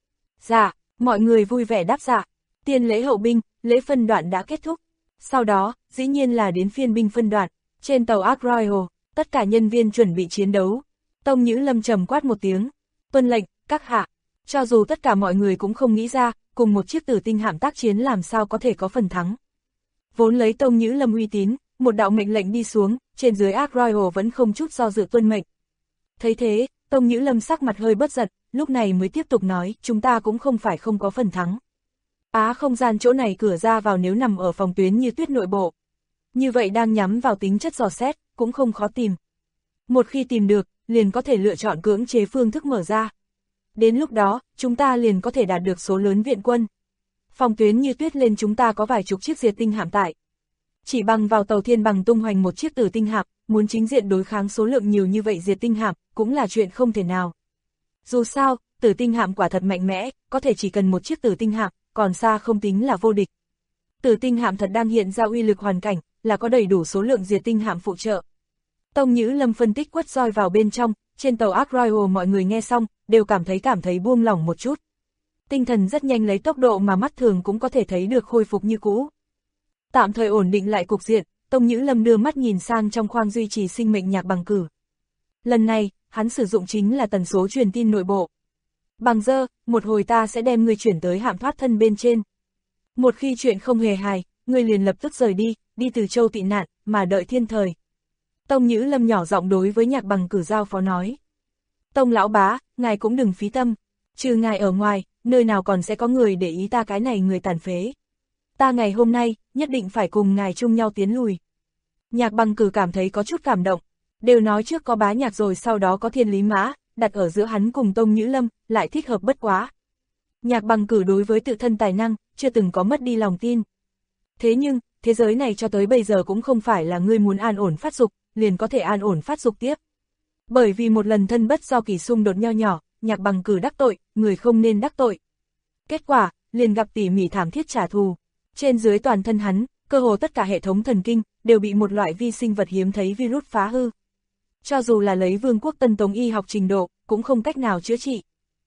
Dạ, mọi người vui vẻ đáp dạ. Tiên lễ hậu binh, lễ phân đoạn đã kết thúc. Sau đó, dĩ nhiên là đến phiên binh phân đoạn. Trên tàu Ark Royal, tất cả nhân viên chuẩn bị chiến đấu. Tông Nhữ Lâm trầm quát một tiếng. Tuân lệnh, các hạ. Cho dù tất cả mọi người cũng không nghĩ ra, cùng một chiếc tử tinh hạm tác chiến làm sao có thể có phần thắng. Vốn lấy Tông Nhữ Lâm uy tín, một đạo mệnh lệnh đi xuống, trên dưới Ark Royal vẫn không chút do dự tuân mệnh. Thấy thế, Tông Nhữ Lâm sắc mặt hơi bất giật, lúc này mới tiếp tục nói, chúng ta cũng không phải không có phần thắng. Không gian chỗ này cửa ra vào nếu nằm ở phòng tuyến như tuyết nội bộ. Như vậy đang nhắm vào tính chất dò xét, cũng không khó tìm. Một khi tìm được, liền có thể lựa chọn cưỡng chế phương thức mở ra. Đến lúc đó, chúng ta liền có thể đạt được số lớn viện quân. Phòng tuyến như tuyết lên chúng ta có vài chục chiếc diệt tinh hạm tại. Chỉ bằng vào tàu thiên bằng tung hoành một chiếc tử tinh hạm, muốn chính diện đối kháng số lượng nhiều như vậy diệt tinh hạm, cũng là chuyện không thể nào. Dù sao, tử tinh hạm quả thật mạnh mẽ, có thể chỉ cần một chiếc tử tinh hạm, còn xa không tính là vô địch. Tử tinh hạm thật đang hiện ra uy lực hoàn cảnh, là có đầy đủ số lượng diệt tinh hạm phụ trợ. Tông Nhữ Lâm phân tích quất roi vào bên trong, trên tàu Ark Royal mọi người nghe xong, đều cảm thấy buông lỏng một chút. Tinh thần rất nhanh lấy tốc độ mà mắt thường cũng có thể thấy được khôi phục như cũ. Tạm thời ổn định lại cục diện, Tông Nhữ Lâm đưa mắt nhìn sang trong khoang duy trì sinh mệnh nhạc bằng cử. Lần này, hắn sử dụng chính là tần số truyền tin nội bộ. Bằng dơ, một hồi ta sẽ đem ngươi chuyển tới hạm thoát thân bên trên. Một khi chuyện không hề hài, ngươi liền lập tức rời đi Từ Châu tị nạn, mà đợi thiên thời. Tông Nhữ Lâm nhỏ giọng đối với nhạc bằng cử giao phó nói. Tông lão bá, ngài cũng đừng phí tâm. Trừ ngài ở ngoài, nơi nào còn sẽ có người để ý ta cái này người tàn phế. Ta ngày hôm nay, nhất định phải cùng ngài chung nhau tiến lùi. Nhạc bằng cử cảm thấy có chút cảm động. Đều nói trước có bá nhạc rồi sau đó có thiên lý mã, đặt ở giữa hắn cùng Tông Nhữ Lâm, lại thích hợp bất quá. Nhạc bằng cử đối với tự thân tài năng, chưa từng có mất đi lòng tin. Thế nhưng, thế giới này cho tới bây giờ cũng không phải là ngươi muốn an ổn phát dục, liền có thể an ổn phát dục tiếp. Bởi vì một lần thân bất do kỳ xung đột nho nhỏ, nhạc bằng cử đắc tội, người không nên đắc tội. Kết quả, liền gặp tỉ mỉ thảm thiết trả thù. Trên dưới toàn thân hắn, cơ hồ tất cả hệ thống thần kinh, đều bị một loại vi sinh vật hiếm thấy virus phá hư. Cho dù là lấy vương quốc Tân Tống y học trình độ, cũng không cách nào chữa trị.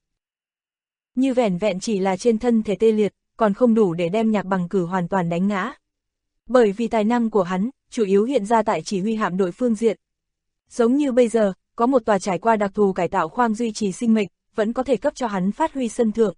Như vẻn vẹn chỉ là trên thân thể tê liệt, còn không đủ để đem nhạc bằng cử hoàn toàn đánh ngã. Bởi vì tài năng của hắn, chủ yếu hiện ra tại chỉ huy hạm đội phương diện. Giống như bây giờ, có một tòa trải qua đặc thù cải tạo khoang duy trì sinh mệnh, vẫn có thể cấp cho hắn phát huy sân thượng.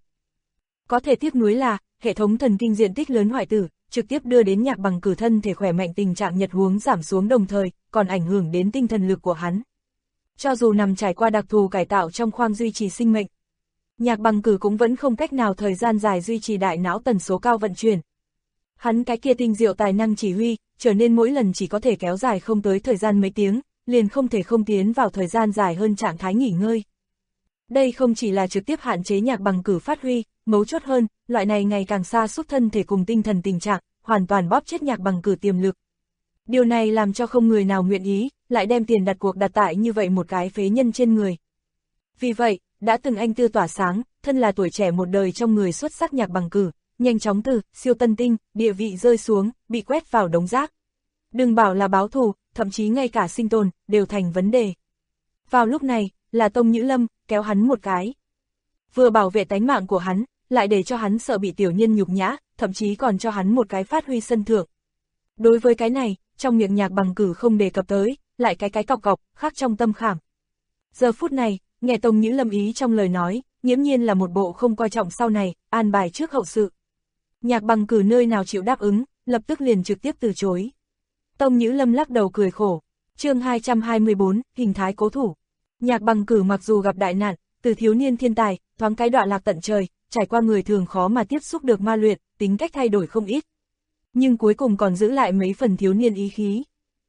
Có thể tiếc nuối là, hệ thống thần kinh diện tích lớn hoại tử, trực tiếp đưa đến nhạc bằng cử thân thể khỏe mạnh tình trạng nhật huống giảm xuống đồng thời, còn ảnh hưởng đến tinh thần lực của hắn. Cho dù nằm trải qua đặc thù cải tạo trong khoang duy trì sinh mệnh, nhạc bằng cử cũng vẫn không cách nào thời gian dài duy trì đại não tần số cao vận chuyển. Hắn cái kia tinh diệu tài năng chỉ huy, trở nên mỗi lần chỉ có thể kéo dài không tới thời gian mấy tiếng, liền không thể không tiến vào thời gian dài hơn trạng thái nghỉ ngơi. Đây không chỉ là trực tiếp hạn chế nhạc bằng cử phát huy, mấu chốt hơn, loại này ngày càng xa xúc thân thể cùng tinh thần tình trạng, hoàn toàn bóp chết nhạc bằng cử tiềm lực. Điều này làm cho không người nào nguyện ý, lại đem tiền đặt cuộc đặt tại như vậy một cái phế nhân trên người. Vì vậy, đã từng anh tư tỏa sáng, thân là tuổi trẻ một đời trong người xuất sắc nhạc bằng cử, nhanh chóng từ siêu tân tinh, địa vị rơi xuống, bị quét vào đống rác. Đừng bảo là báo thù, thậm chí ngay cả sinh tồn, đều thành vấn đề. Vào lúc này, là Tông Nhữ Lâm, kéo hắn một cái. Vừa bảo vệ tánh mạng của hắn, lại để cho hắn sợ bị tiểu nhân nhục nhã, thậm chí còn cho hắn một cái phát huy sân thượng. Đối với cái này, trong miệng nhạc bằng cử không đề cập tới, lại cái cọc cọc, khác trong tâm khảm. Giờ phút này, nghe Tông Nhữ Lâm ý trong lời nói, nghiễm nhiên là một bộ không coi trọng sau này, an bài trước hậu sự. Nhạc bằng cử nơi nào chịu đáp ứng, lập tức liền trực tiếp từ chối. Tông Nhữ Lâm lắc đầu cười khổ. Chương 224, hình thái cố thủ. Nhạc bằng cử mặc dù gặp đại nạn, từ thiếu niên thiên tài, thoáng cái đọa lạc tận trời, trải qua người thường khó mà tiếp xúc được ma luyện, tính cách thay đổi không ít. Nhưng cuối cùng còn giữ lại mấy phần thiếu niên ý khí.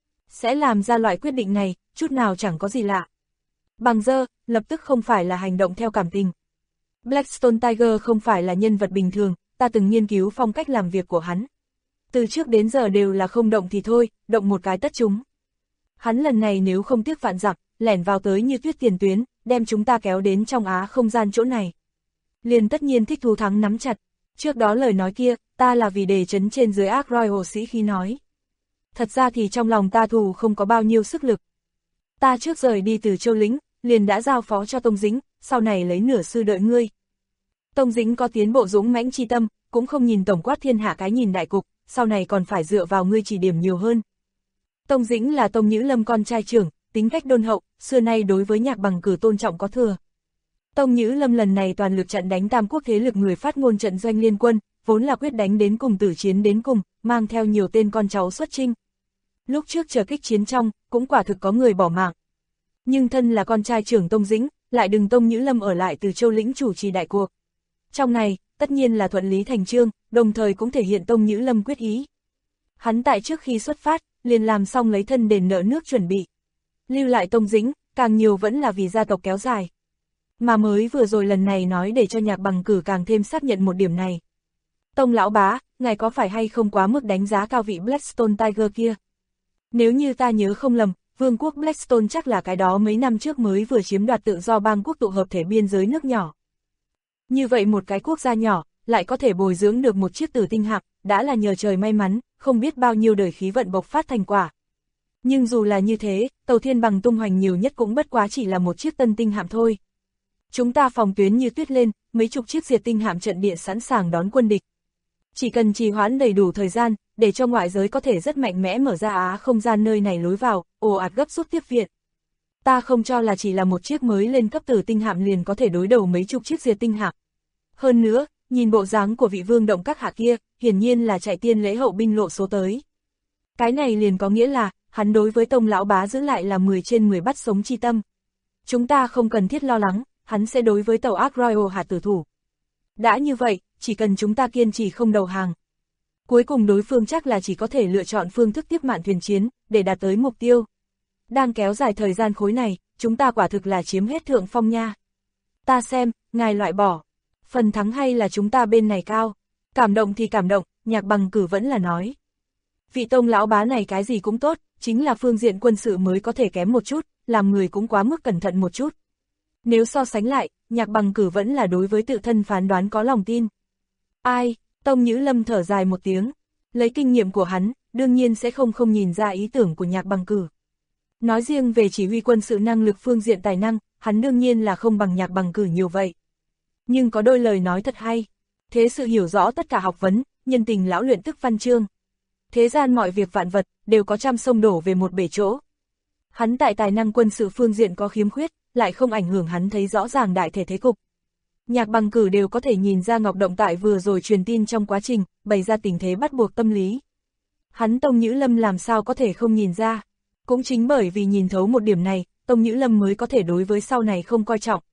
Sẽ làm ra loại quyết định này, chút nào chẳng có gì lạ. Bằng dơ, lập tức không phải là hành động theo cảm tình. Blackstone Tiger không phải là nhân vật bình thường, ta từng nghiên cứu phong cách làm việc của hắn. Từ trước đến giờ đều là không động thì thôi, động một cái tất chúng. Hắn lần này nếu không tiếc vạn dặm, lẻn vào tới như tuyết tiền tuyến, đem chúng ta kéo đến trong Á không gian chỗ này. Liền tất nhiên thích thú thắng nắm chặt. Trước đó lời nói kia, ta là vì đề chấn trên dưới ác Royal sĩ khí nói. Thật ra thì trong lòng ta thù không có bao nhiêu sức lực. Ta trước rời đi từ Châu Lĩnh, liền đã giao phó cho Tông Dĩnh, sau này lấy nửa sư đợi ngươi. Tông Dĩnh có tiến bộ dũng mãnh chi tâm, cũng không nhìn tổng quát thiên hạ cái nhìn đại cục, sau này còn phải dựa vào ngươi chỉ điểm nhiều hơn. Tông Dĩnh là Tông Nhữ Lâm con trai trưởng, tính cách đôn hậu, xưa nay đối với Nhạc Bằng Cử tôn trọng có thừa. Tông Nhữ Lâm lần này toàn lực chặn đánh tam quốc thế lực người phát ngôn trận doanh liên quân, vốn là quyết đánh đến cùng tử chiến đến cùng, mang theo nhiều tên con cháu xuất chinh. Lúc trước chờ kích chiến trong, cũng quả thực có người bỏ mạng. Nhưng thân là con trai trưởng Tông Dĩnh, lại đừng Tông Nhữ Lâm ở lại từ Châu Lĩnh chủ trì đại cuộc. Trong này, tất nhiên là thuận lý thành chương, đồng thời cũng thể hiện Tông Nhữ Lâm quyết ý. Hắn tại trước khi xuất phát, liền làm xong lấy thân đền nợ nước chuẩn bị. Lưu lại Tông Dĩnh, càng nhiều vẫn là vì gia tộc kéo dài. Mà mới vừa rồi lần này nói để cho Nhạc Bằng Cử càng thêm xác nhận một điểm này. Tông lão bá, ngài có phải hay không quá mức đánh giá cao vị Blackstone Tiger kia? Nếu như ta nhớ không lầm, vương quốc Blackstone chắc là cái đó mấy năm trước mới vừa chiếm đoạt tự do bang quốc tụ hợp thể biên giới nước nhỏ. Như vậy một cái quốc gia nhỏ, lại có thể bồi dưỡng được một chiếc tử tinh hạm, đã là nhờ trời may mắn, không biết bao nhiêu đời khí vận bộc phát thành quả. Nhưng dù là như thế, tàu thiên bằng tung hoành nhiều nhất cũng bất quá chỉ là một chiếc tân tinh hạm thôi. Chúng ta phòng tuyến như tuyết lên, mấy chục chiếc diệt tinh hạm trận địa sẵn sàng đón quân địch. Chỉ cần trì hoãn đầy đủ thời gian, để cho ngoại giới có thể rất mạnh mẽ mở ra Á không gian nơi này lối vào, ồ ạt gấp rút tiếp viện. Ta không cho là chỉ là một chiếc mới lên cấp tử tinh hạm liền có thể đối đầu mấy chục chiếc diệt tinh hạm. Hơn nữa, nhìn bộ dáng của vị vương động các hạ kia, hiển nhiên là chạy tiên lễ hậu binh lộ số tới. Cái này liền có nghĩa là, hắn đối với Tông lão bá giữ lại là 10 trên 10 bắt sống chi tâm. Chúng ta không cần thiết lo lắng, hắn sẽ đối với tàu Ark Royal hạ tử thủ. Đã như vậy, chỉ cần chúng ta kiên trì không đầu hàng. Cuối cùng đối phương chắc là chỉ có thể lựa chọn phương thức tiếp mạn thuyền chiến, để đạt tới mục tiêu. Đang kéo dài thời gian khối này, chúng ta quả thực là chiếm hết thượng phong nha. Ta xem, ngài loại bỏ. Phần thắng hay là chúng ta bên này cao. Cảm động thì cảm động, Nhạc Bằng Cử vẫn là nói. Vị Tông lão bá này cái gì cũng tốt, chính là phương diện quân sự mới có thể kém một chút, làm người cũng quá mức cẩn thận một chút. Nếu so sánh lại, Nhạc Bằng Cử vẫn là đối với tự thân phán đoán có lòng tin. Ai, Tông Nhữ Lâm thở dài một tiếng, lấy kinh nghiệm của hắn, đương nhiên sẽ không nhìn ra ý tưởng của Nhạc Bằng Cử. Nói riêng về chỉ huy quân sự năng lực phương diện tài năng, hắn đương nhiên là không bằng Nhạc Bằng Cử nhiều vậy. Nhưng có đôi lời nói thật hay, thế sự hiểu rõ tất cả học vấn, nhân tình lão luyện tức văn chương. Thế gian mọi việc vạn vật, đều có trăm sông đổ về một bể chỗ. Hắn tại tài năng quân sự phương diện có khiếm khuyết, lại không ảnh hưởng hắn thấy rõ ràng đại thể thế cục. Nhạc Bằng Cử đều có thể nhìn ra Ngọc Động tại vừa rồi truyền tin trong quá trình, bày ra tình thế bắt buộc tâm lý. Hắn Tông Nhữ Lâm làm sao có thể không nhìn ra. Cũng chính bởi vì nhìn thấu một điểm này, Tông Nhữ Lâm mới có thể đối với sau này không coi trọng.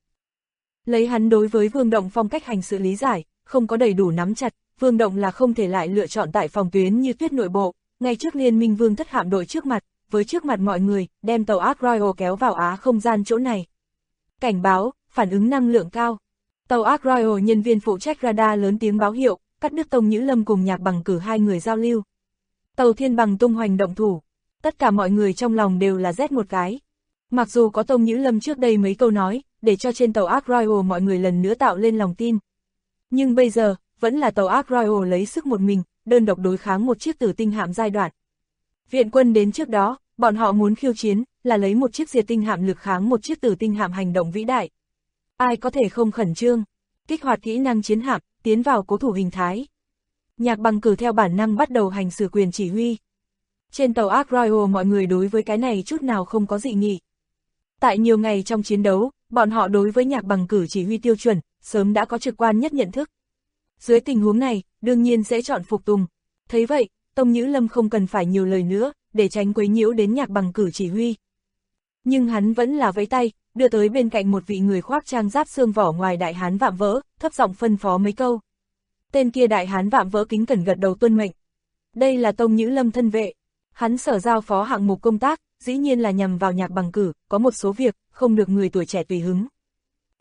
Lấy hắn đối với Vương Động phong cách hành sự lý giải, không có đầy đủ nắm chặt, Vương Động là không thể lại lựa chọn tại phòng tuyến như tuyết nội bộ, ngay trước liên minh vương thất hạm đội trước mặt, với trước mặt mọi người, đem tàu Ark Royal kéo vào Á không gian chỗ này. Cảnh báo, phản ứng năng lượng cao. Tàu Ark Royal nhân viên phụ trách radar lớn tiếng báo hiệu, cắt đứt Tông Nhữ Lâm cùng Nhạc Bằng Cử hai người giao lưu. Tàu Thiên Bằng tung hoành động thủ, tất cả mọi người trong lòng đều là rét một cái. Mặc dù có Tông Nhữ Lâm trước đây mấy câu nói, để cho trên tàu Ark Royal mọi người lần nữa tạo lên lòng tin. Nhưng bây giờ, vẫn là tàu Ark Royal lấy sức một mình, đơn độc đối kháng một chiếc tử tinh hạm giai đoạn. Viện quân đến trước đó, bọn họ muốn khiêu chiến, là lấy một chiếc diệt tinh hạm lực kháng một chiếc tử tinh hạm hành động vĩ đại. Ai có thể không khẩn trương, kích hoạt kỹ năng chiến hạm, tiến vào cố thủ hình thái. Nhạc Bằng Cử theo bản năng bắt đầu hành xử quyền chỉ huy. Trên tàu Ark Royal mọi người đối với cái này chút nào không có dị nghị. Tại nhiều ngày trong chiến đấu, bọn họ đối với Nhạc Bằng Cử chỉ huy tiêu chuẩn, sớm đã có trực quan nhất nhận thức. Dưới tình huống này, đương nhiên sẽ chọn phục tùng. Thấy vậy, Tông Nhữ Lâm không cần phải nhiều lời nữa, để tránh quấy nhiễu đến Nhạc Bằng Cử chỉ huy. Nhưng hắn vẫn là vẫy tay, đưa tới bên cạnh một vị người khoác trang giáp xương vỏ ngoài đại hán vạm vỡ, thấp giọng phân phó mấy câu. Tên kia đại hán vạm vỡ kính cẩn gật đầu tuân mệnh. Đây là Tông Nhữ Lâm thân vệ. Hắn sở giao phó hạng mục công tác, dĩ nhiên là nhằm vào Nhạc Bằng Cử, có một số việc, không được người tuổi trẻ tùy hứng.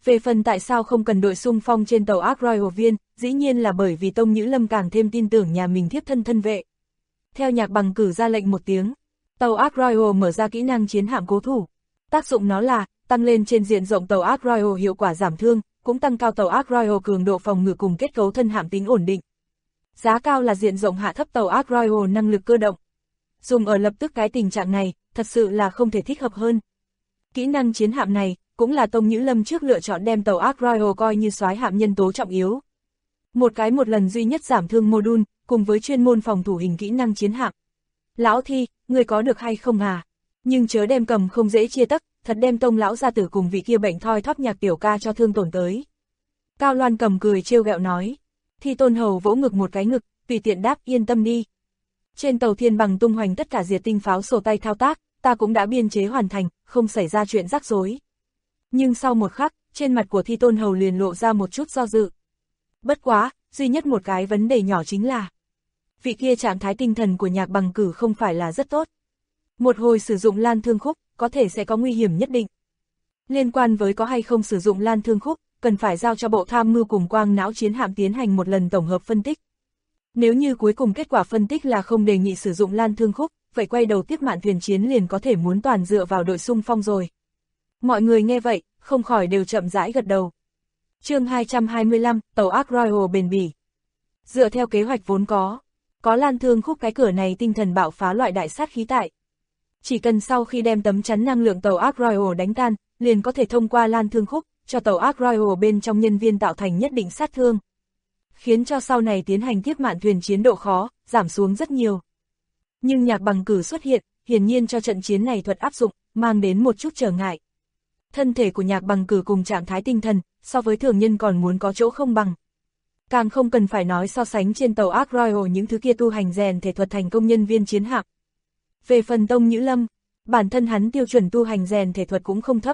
Về phần tại sao không cần đội xung phong trên tàu Ark Royal Viên, dĩ nhiên là bởi vì Tông Nhữ Lâm càng thêm tin tưởng nhà mình thiếp thân thân vệ. Theo Nhạc Bằng cử ra lệnh một tiếng, tàu Ark Royal mở ra kỹ năng chiến hạm cố thủ. Tác dụng nó là tăng lên trên diện rộng tàu Ark Royal hiệu quả giảm thương, cũng tăng cao tàu Ark Royal cường độ phòng ngự cùng kết cấu thân hạm tính ổn định. Giá cao là diện rộng hạ thấp tàu Ark Royal năng lực cơ động. Dùng ở lập tức cái tình trạng này, thật sự là không thể thích hợp hơn. Kỹ năng chiến hạm này cũng là Tông Nhữ Lâm trước lựa chọn đem tàu Ark Royal coi như soái hạm nhân tố trọng yếu. Một lần duy nhất giảm thương module, cùng với chuyên môn phòng thủ hình kỹ năng chiến hạm. Lão Thi, người có được hay không à? Nhưng chớ đem cầm không dễ chia tấc, thật đem Tông lão gia tử cùng vị kia bệnh thoi thóp Nhạc tiểu ca cho thương tổn tới. Cao Loan Cầm cười trêu ghẹo nói. Thi Tôn Hầu vỗ ngực một cái ngực, tùy tiện đáp yên tâm đi. Trên tàu Thiên Bằng tung hoành tất cả diệt tinh pháo sổ tay thao tác, ta cũng đã biên chế hoàn thành, không xảy ra chuyện rắc rối. Nhưng sau một khắc, trên mặt của Thi Tôn Hầu liền lộ ra một chút do dự. Bất quá, duy nhất một cái vấn đề nhỏ chính là vị kia trạng thái tinh thần của Nhạc Bằng cử không phải là rất tốt. Một hồi sử dụng lan thương khúc, có thể sẽ có nguy hiểm nhất định. Liên quan với có hay không sử dụng lan thương khúc, cần phải giao cho Bộ Tham mưu cùng Quang não chiến hạm tiến hành một lần tổng hợp phân tích. Nếu như cuối cùng kết quả phân tích là không đề nghị sử dụng lan thương khúc, vậy quay đầu tiếp mạn thuyền chiến liền có thể muốn toàn dựa vào đội xung phong rồi. Mọi người nghe vậy, không khỏi đều chậm rãi gật đầu. Chương 225, tàu Ark Royal bền bỉ. Dựa theo kế hoạch vốn có lan thương khúc cái cửa này tinh thần bạo phá loại đại sát khí tại. Chỉ cần sau khi đem tấm chắn năng lượng tàu Ark Royal đánh tan, liền có thể thông qua lan thương khúc, cho tàu Ark Royal bên trong nhân viên tạo thành nhất định sát thương. Khiến cho sau này tiến hành tiếp mạn thuyền chiến độ khó, giảm xuống rất nhiều. Nhưng Nhạc Bằng cử xuất hiện, hiển nhiên cho trận chiến này thuật áp dụng, mang đến một chút trở ngại. Thân thể của Nhạc Bằng cử cùng trạng thái tinh thần, so với thường nhân còn muốn có chỗ không bằng. Càng không cần phải nói so sánh trên tàu Ark Royal những thứ kia tu hành rèn thể thuật thành công nhân viên chiến hạm. Về phần Tông Nhữ Lâm, bản thân hắn tiêu chuẩn tu hành rèn thể thuật cũng không thấp.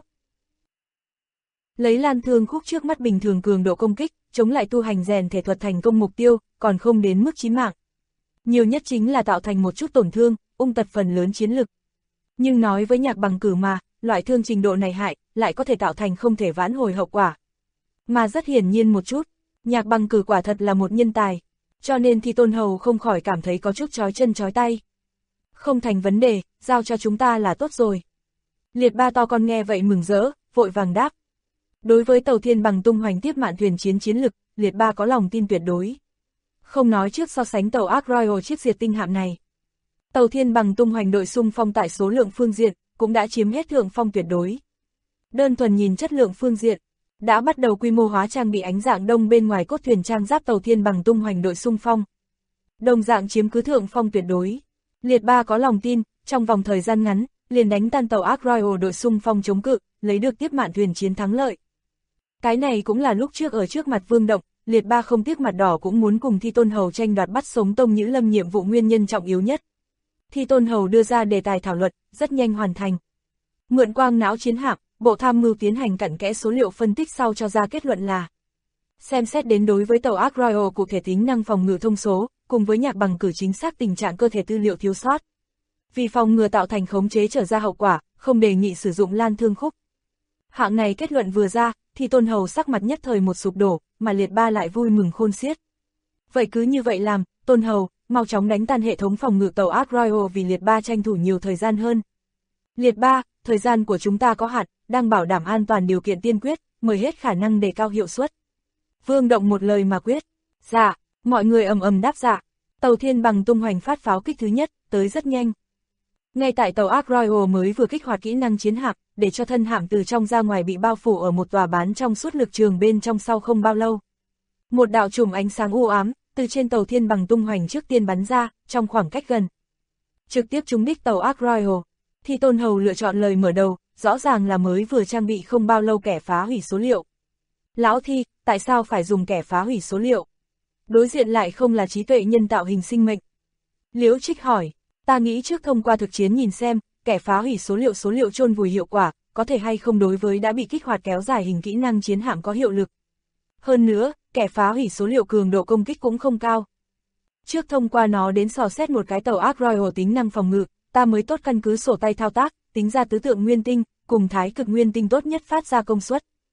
Lấy lan thương khúc trước mắt bình thường cường độ công kích, chống lại tu hành rèn thể thuật thành công mục tiêu, còn không đến mức chí mạng. Nhiều nhất chính là tạo thành một chút tổn thương, ung tật phần lớn chiến lực. Nhưng nói với Nhạc Bằng cử mà, loại thương trình độ này hại, lại có thể tạo thành không thể vãn hồi hậu quả. Mà rất hiển nhiên một chút, Nhạc Bằng cử quả thật là một nhân tài, cho nên Thi Tôn Hầu không khỏi cảm thấy có chút chói chân chói tay. Không thành vấn đề, giao cho chúng ta là tốt rồi. Liệt Ba to con nghe vậy mừng rỡ, vội vàng đáp. Đối với tàu Thiên Bằng tung hoành tiếp mạn thuyền chiến lực, Liệt Ba có lòng tin tuyệt đối. Không nói trước so sánh tàu Ark Royal chiếc diệt tinh hạm này. Tàu Thiên Bằng tung hoành đội xung phong tại số lượng phương diện, cũng đã chiếm hết thượng phong tuyệt đối. Đơn thuần nhìn chất lượng phương diện, đã bắt đầu quy mô hóa trang bị ánh dạng đông bên ngoài cốt thuyền trang giáp tàu Thiên Bằng tung hoành đội xung phong. Đồng dạng chiếm cứ thượng phong tuyệt đối. Liệt Ba có lòng tin, trong vòng thời gian ngắn, liền đánh tan tàu Ark Royal đội xung phong chống cự, lấy được tiếp mạn thuyền chiến thắng lợi. Cái này cũng là lúc trước ở trước mặt Vương Động, Liệt Ba không tiếc mặt đỏ cũng muốn cùng Thi Tôn Hầu tranh đoạt bắt sống Tông Nhữ Lâm nhiệm vụ nguyên nhân trọng yếu nhất. Thi Tôn Hầu đưa ra đề tài thảo luận, rất nhanh hoàn thành. Mượn Quang não chiến hạm, Bộ Tham mưu tiến hành cặn kẽ số liệu phân tích sau cho ra kết luận là xem xét đến đối với tàu Ark Royal cụ thể tính năng phòng ngự thông số, cùng với Nhạc Bằng cử chính xác tình trạng cơ thể tư liệu thiếu sót. Vì phòng ngừa tạo thành khống chế trở ra hậu quả, không đề nghị sử dụng lan thương khúc. Hạng này kết luận vừa ra, thì Tôn Hầu sắc mặt nhất thời một sụp đổ, mà Liệt Ba lại vui mừng khôn xiết. Vậy cứ như vậy làm, Tôn Hầu, mau chóng đánh tan hệ thống phòng ngự tàu Ark Royal vì Liệt Ba tranh thủ nhiều thời gian hơn. Liệt Ba, thời gian của chúng ta có hạn, đang bảo đảm an toàn điều kiện tiên quyết, mời hết khả năng đề cao hiệu suất. Vương Động một lời mà quyết. Dạ, mọi người ầm ầm đáp dạ. Tàu Thiên Bằng tung hoành phát pháo kích thứ nhất, tới rất nhanh. Ngay tại tàu Ark Royal mới vừa kích hoạt kỹ năng chiến hạm, để cho thân hạm từ trong ra ngoài bị bao phủ ở một tòa bán trong suốt lực trường bên trong sau không bao lâu. Một đạo chùm ánh sáng u ám, từ trên tàu Thiên Bằng tung hoành trước tiên bắn ra, trong khoảng cách gần. Trực tiếp trúng đích tàu Ark Royal. Thi Tôn Hầu lựa chọn lời mở đầu, rõ ràng là mới vừa trang bị không bao lâu kẻ phá hủy số liệu. Lão Thi, tại sao phải dùng kẻ phá hủy số liệu? Đối diện lại không là trí tuệ nhân tạo hình sinh mệnh. Liễu Trích hỏi, ta nghĩ trước thông qua thực chiến nhìn xem, kẻ phá hủy số liệu chôn vùi hiệu quả, có thể hay không đối với đã bị kích hoạt kéo dài hình kỹ năng chiến hạm có hiệu lực. Hơn nữa, kẻ phá hủy số liệu cường độ công kích cũng không cao. Trước thông qua nó đến dò xét một cái tàu Ark Royal tính năng phòng ngự, ta mới tốt căn cứ sổ tay thao tác, tính ra tứ tượng nguyên tinh, cùng thái cực nguyên tinh tốt nhất phát ra công suất.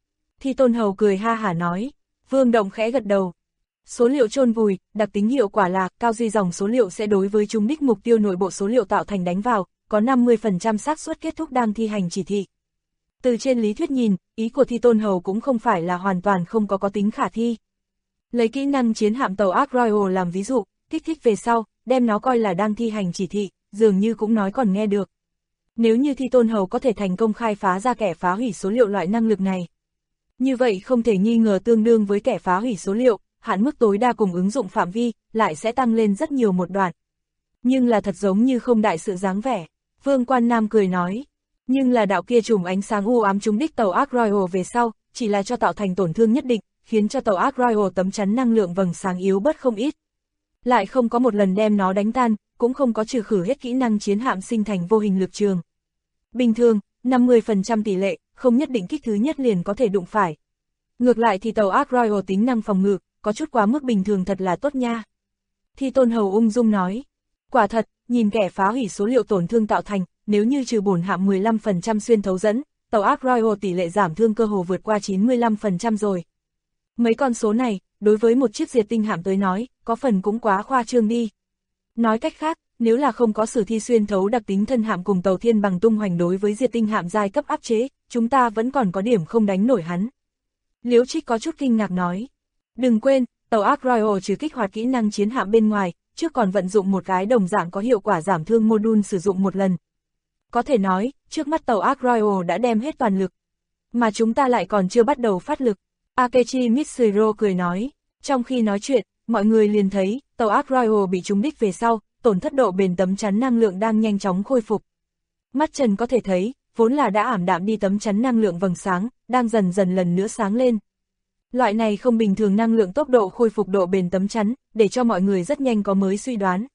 Thi Tôn Hầu cười ha hả nói. Vương Động khẽ gật đầu. Số liệu chôn vùi, đặc tính hiệu quả là cao duy dòng số liệu sẽ đối với trúng đích mục tiêu nội bộ số liệu tạo thành đánh vào, có 50% xác suất kết thúc đang thi hành chỉ thị. Từ trên lý thuyết nhìn, ý của Thi Tôn Hầu cũng không phải là hoàn toàn không có tính khả thi. Lấy kỹ năng chiến hạm tàu Ark Royal làm ví dụ, kích thích về sau, đem nó coi là đang thi hành chỉ thị, dường như cũng nói còn nghe được. Nếu như Thi Tôn Hầu có thể thành công khai phá ra kẻ phá hủy số liệu loại năng lực này, như vậy không thể nghi ngờ tương đương với kẻ phá hủy số liệu, hạn mức tối đa cùng ứng dụng phạm vi, lại sẽ tăng lên rất nhiều một đoạn. Nhưng là thật giống như không đại sự dáng vẻ. Vương Quan Nam cười nói. Nhưng là đạo kia chùm ánh sáng u ám trúng đích tàu Ark Royal về sau, chỉ là cho tạo thành tổn thương nhất định, khiến cho tàu Ark Royal tấm chắn năng lượng vầng sáng yếu bớt không ít. Lại không có một lần đem nó đánh tan, cũng không có trừ khử hết kỹ năng chiến hạm sinh thành vô hình lực trường. Bình thường, 50% tỷ lệ, không nhất định kích thứ nhất liền có thể đụng phải. Ngược lại thì tàu Ark Royal tính năng phòng ngự, có chút quá mức bình thường thật là tốt nha. Thi Tôn Hầu ung dung nói. Quả thật, nhìn kẻ phá hủy số liệu tổn thương tạo thành, nếu như trừ bổn hạm 15% xuyên thấu dẫn, tàu Ark Royal tỷ lệ giảm thương cơ hồ vượt qua 95% rồi. Mấy con số này, đối với một chiếc diệt tinh hạm tới nói, có phần cũng quá khoa trương đi. Nói cách khác, nếu là không có sử thi xuyên thấu đặc tính thân hạm cùng tàu thiên bằng tung hoành đối với diệt tinh hạm giai cấp áp chế, chúng ta vẫn còn có điểm không đánh nổi hắn. Liễu Trích có chút kinh ngạc nói. Đừng quên, tàu Ark Royal trừ kích hoạt kỹ năng chiến hạm bên ngoài, trước còn vận dụng một cái đồng dạng có hiệu quả giảm thương module sử dụng một lần. Có thể nói, trước mắt tàu Ark Royal đã đem hết toàn lực. Mà chúng ta lại còn chưa bắt đầu phát lực. Akechi Mitsuro cười nói. Trong khi nói chuyện, mọi người liền thấy, tàu Ark Royal bị trúng đích về sau, tổn thất độ bền tấm chắn năng lượng đang nhanh chóng khôi phục. Mắt Trần có thể thấy, vốn là đã ảm đạm đi tấm chắn năng lượng vầng sáng, đang dần dần lần nữa sáng lên. Loại này không bình thường năng lượng tốc độ khôi phục độ bền tấm chắn, để cho mọi người rất nhanh có mới suy đoán.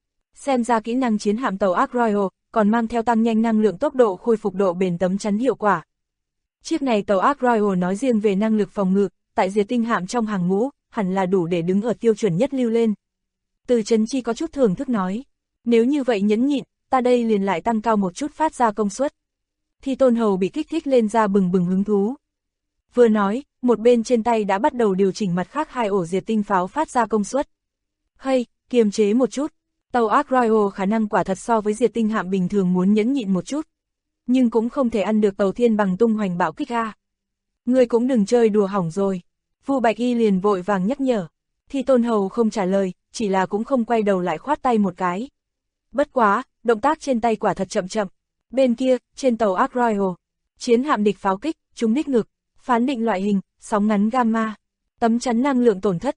Xem ra kỹ năng chiến hạm tàu Ark Royal, còn mang theo tăng nhanh năng lượng tốc độ khôi phục độ bền tấm chắn hiệu quả. Chiếc này tàu Ark Royal nói riêng về năng lực phòng ngự, tại diệt tinh hạm trong hàng ngũ, hẳn là đủ để đứng ở tiêu chuẩn nhất lưu lên. Từ Trấn Chi có chút thưởng thức nói, nếu như vậy nhẫn nhịn, ta đây liền lại tăng cao một chút phát ra công suất. Thi Tôn Hầu bị kích thích lên ra bừng bừng hứng thú. Vừa nói, một bên trên tay đã bắt đầu điều chỉnh mặt khác hai ổ diệt tinh pháo phát ra công suất. Hay, kiềm chế một chút, tàu Ark Royal khả năng quả thật so với diệt tinh hạm bình thường muốn nhẫn nhịn một chút. Nhưng cũng không thể ăn được tàu thiên bằng tung hoành bạo kích a. Ngươi cũng đừng chơi đùa hỏng rồi. Vu Bạch Y liền vội vàng nhắc nhở. Thi Tôn Hầu không trả lời, chỉ là cũng không quay đầu lại khoát tay một cái. Bất quá, động tác trên tay quả thật chậm chậm. Bên kia, trên tàu Ark Royal, chiến hạm địch pháo kích, trúng đích ngực, phán định loại hình, sóng ngắn gamma, tấm chắn năng lượng tổn thất,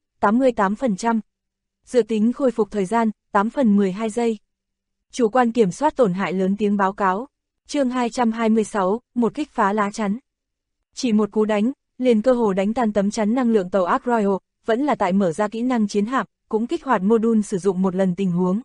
88%. Dự tính khôi phục thời gian, 8 phần 12 giây. Chủ quan kiểm soát tổn hại lớn tiếng báo cáo. Chương 226, một kích phá lá chắn. Chỉ một cú đánh, liền cơ hồ đánh tan tấm chắn năng lượng tàu Ark Royal, vẫn là tại mở ra kỹ năng chiến hạm, cũng kích hoạt module sử dụng một lần tình huống.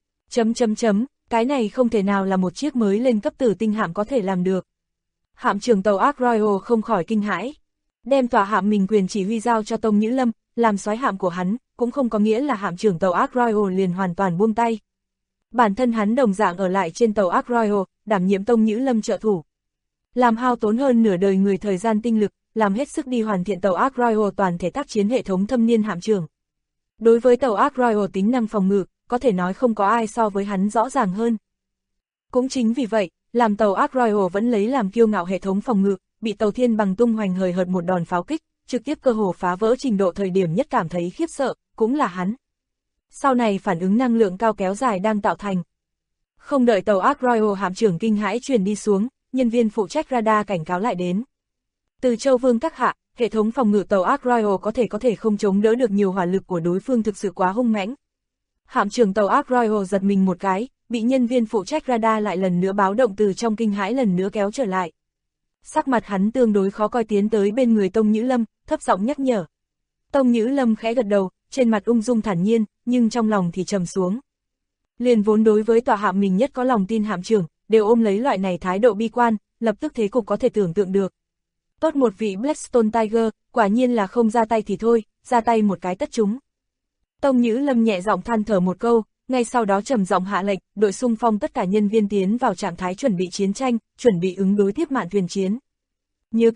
Cái này không thể nào là một chiếc mới lên cấp tử tinh hạm có thể làm được. Hạm trưởng tàu Ark Royal không khỏi kinh hãi. Đem tòa hạm mình quyền chỉ huy giao cho Tông Nhữ Lâm, làm soái hạm của hắn, cũng không có nghĩa là hạm trưởng tàu Ark Royal liền hoàn toàn buông tay. Bản thân hắn đồng dạng ở lại trên tàu Ark Royal, đảm nhiệm Tông Nhữ Lâm trợ thủ. Làm hao tốn hơn nửa đời người thời gian tinh lực, làm hết sức đi hoàn thiện tàu Ark Royal toàn thể tác chiến hệ thống thâm niên hạm trưởng. Đối với tàu Ark Royal tính năng phòng ngự, có thể nói không có ai so với hắn rõ ràng hơn. Cũng chính vì vậy, làm tàu Ark Royal vẫn lấy làm kiêu ngạo hệ thống phòng ngự, bị tàu thiên bằng tung hoành hời hợt một đòn pháo kích, trực tiếp cơ hồ phá vỡ trình độ thời điểm nhất cảm thấy khiếp sợ, cũng là hắn. Sau này phản ứng năng lượng cao kéo dài đang tạo thành. Không đợi tàu Ark Royal hạm trưởng kinh hãi truyền đi xuống, nhân viên phụ trách radar cảnh cáo lại đến. Từ Châu Vương các hạ, hệ thống phòng ngự tàu Ark Royal có thể không chống đỡ được nhiều hỏa lực của đối phương thực sự quá hung mãnh. Hạm trưởng tàu Ark Royal giật mình một cái, bị nhân viên phụ trách radar lại lần nữa báo động từ trong kinh hãi lần nữa kéo trở lại. Sắc mặt hắn tương đối khó coi tiến tới bên người Tông Nhữ Lâm, thấp giọng nhắc nhở. Tông Nhữ Lâm khẽ gật đầu, trên mặt ung dung thản nhiên, nhưng trong lòng thì trầm xuống. Liền vốn đối với tòa hạm mình nhất có lòng tin hạm trưởng, đều ôm lấy loại này thái độ bi quan, lập tức thế cục có thể tưởng tượng được. Tốt một vị Blackstone Tiger, quả nhiên là không ra tay thì thôi, ra tay một cái tất chúng. Tông Nhữ Lâm nhẹ giọng than thở một câu, ngay sau đó trầm giọng hạ lệnh, đội xung phong tất cả nhân viên tiến vào trạng thái chuẩn bị chiến tranh, chuẩn bị ứng đối tiếp mạn thuyền chiến. Nhớ kỹ,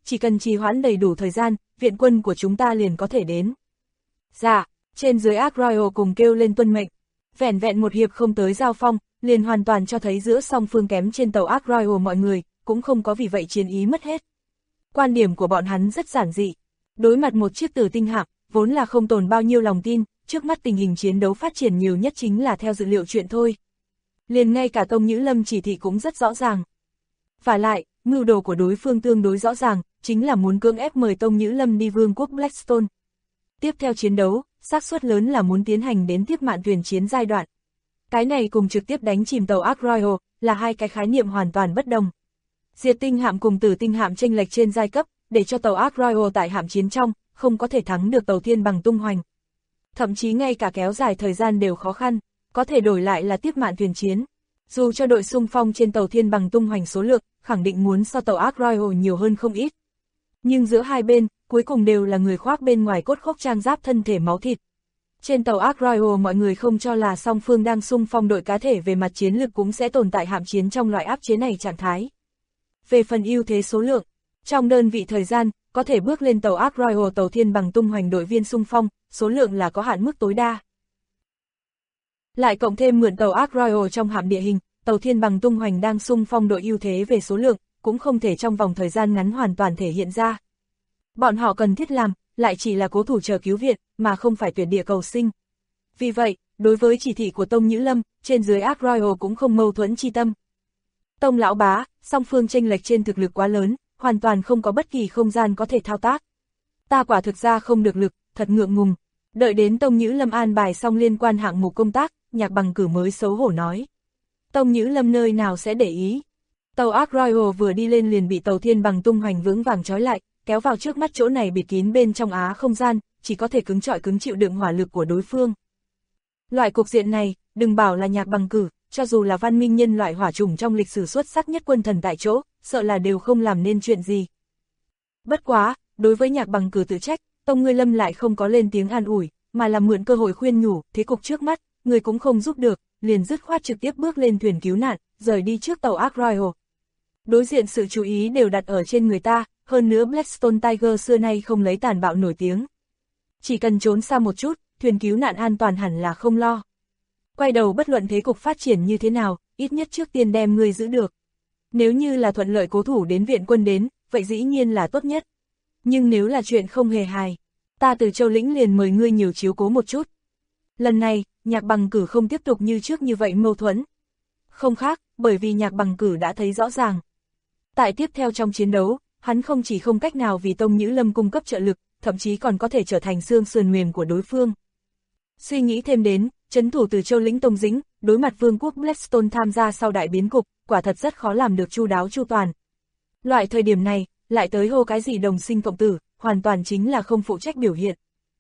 chỉ cần trì hoãn đầy đủ thời gian, viện quân của chúng ta liền có thể đến. Dạ, trên dưới Ark Royal cùng kêu lên tuân mệnh. Vẻn vẹn một hiệp không tới giao phong, liền hoàn toàn cho thấy giữa song phương kém trên tàu Ark Royal mọi người, cũng không có vì vậy chiến ý mất hết. Quan điểm của bọn hắn rất giản dị. Đối mặt một chiếc Tử Tinh hạm, vốn là không tồn bao nhiêu lòng tin, trước mắt tình hình chiến đấu phát triển nhiều nhất chính là theo dự liệu chuyện thôi. Liền ngay cả Tông Nhữ Lâm chỉ thị cũng rất rõ ràng. Và lại, mưu đồ của đối phương tương đối rõ ràng, chính là muốn cưỡng ép mời Tông Nhữ Lâm đi vương quốc Blackstone. Tiếp theo chiến đấu, xác suất lớn là muốn tiến hành đến tiếp mạn thuyền chiến giai đoạn. Cái này cùng trực tiếp đánh chìm tàu Ark Royal, là hai cái khái niệm hoàn toàn bất đồng. Diệt tinh hạm cùng Tử Tinh hạm chênh lệch trên giai cấp, để cho tàu Ark Royal tại hạm chiến trong, không có thể thắng được tàu Thiên Bằng tung hoành. Thậm chí ngay cả kéo dài thời gian đều khó khăn, có thể đổi lại là tiếp mạn thuyền chiến. Dù cho đội xung phong trên tàu Thiên Bằng tung hoành số lượng, khẳng định muốn so tàu Ark Royal nhiều hơn không ít. Nhưng giữa hai bên, cuối cùng đều là người khoác bên ngoài cốt khốc trang giáp thân thể máu thịt. Trên tàu Ark Royal mọi người không cho là song phương đang xung phong đội cá thể về mặt chiến lực cũng sẽ tồn tại hạm chiến trong loại áp chế này trạng thái. Về phần ưu thế số lượng, trong đơn vị thời gian, có thể bước lên tàu Ark Royal tàu Thiên Bằng tung hoành đội viên xung phong, số lượng là có hạn mức tối đa. Lại cộng thêm mượn tàu Ark Royal trong hạm địa hình, tàu Thiên Bằng tung hoành đang xung phong đội ưu thế về số lượng, cũng không thể trong vòng thời gian ngắn hoàn toàn thể hiện ra. Bọn họ cần thiết làm, lại chỉ là cố thủ chờ cứu viện, mà không phải tuyệt địa cầu sinh. Vì vậy, đối với chỉ thị của Tông Nhữ Lâm, trên dưới Ark Royal cũng không mâu thuẫn chi tâm. Tông lão bá, song phương chênh lệch trên thực lực quá lớn, hoàn toàn không có bất kỳ không gian có thể thao tác. Ta quả thực ra không được lực, thật ngượng ngùng. Đợi đến Tông Nhữ Lâm an bài xong liên quan hạng mục công tác, Nhạc Bằng Cử mới xấu hổ nói. Tông Nhữ Lâm nơi nào sẽ để ý. Tàu Ark Royal vừa đi lên liền bị tàu Thiên Bằng tung hoành vững vàng trói lại, kéo vào trước mắt chỗ này bịt kín bên trong á không gian, chỉ có thể cứng chọi cứng chịu đựng hỏa lực của đối phương. Loại cục diện này, đừng bảo là Nhạc Bằng Cử, cho dù là văn minh nhân loại hỏa chủng trong lịch sử xuất sắc nhất quân thần tại chỗ, sợ là đều không làm nên chuyện gì. Bất quá, đối với Nhạc Bằng Cử tự trách, Tông Ngươi Lâm lại không có lên tiếng an ủi, mà là mượn cơ hội khuyên nhủ, thế cục trước mắt, người cũng không giúp được, liền dứt khoát trực tiếp bước lên thuyền cứu nạn, rời đi trước tàu Ark Royal. Đối diện sự chú ý đều đặt ở trên người ta, hơn nữa Blackstone Tiger xưa nay không lấy tàn bạo nổi tiếng. Chỉ cần trốn xa một chút, thuyền cứu nạn an toàn hẳn là không lo. Quay đầu bất luận thế cục phát triển như thế nào, ít nhất trước tiên đem ngươi giữ được. Nếu như là thuận lợi cố thủ đến viện quân đến, vậy dĩ nhiên là tốt nhất. Nhưng nếu là chuyện không hề hài, ta từ Châu Lĩnh liền mời ngươi nhiều chiếu cố một chút. Lần này, Nhạc Bằng Cử không tiếp tục như trước như vậy mâu thuẫn. Không khác, bởi vì Nhạc Bằng Cử đã thấy rõ ràng. Tại tiếp theo trong chiến đấu, hắn không chỉ không cách nào vì Tông Nhữ Lâm cung cấp trợ lực, thậm chí còn có thể trở thành xương sườn mềm của đối phương. Suy nghĩ thêm đến, trấn thủ từ Châu Lĩnh Tông Dĩnh, đối mặt vương quốc Blackstone tham gia sau đại biến cục, quả thật rất khó làm được chu đáo chu toàn. Loại thời điểm này, lại tới hô cái gì đồng sinh cộng tử, hoàn toàn chính là không phụ trách biểu hiện.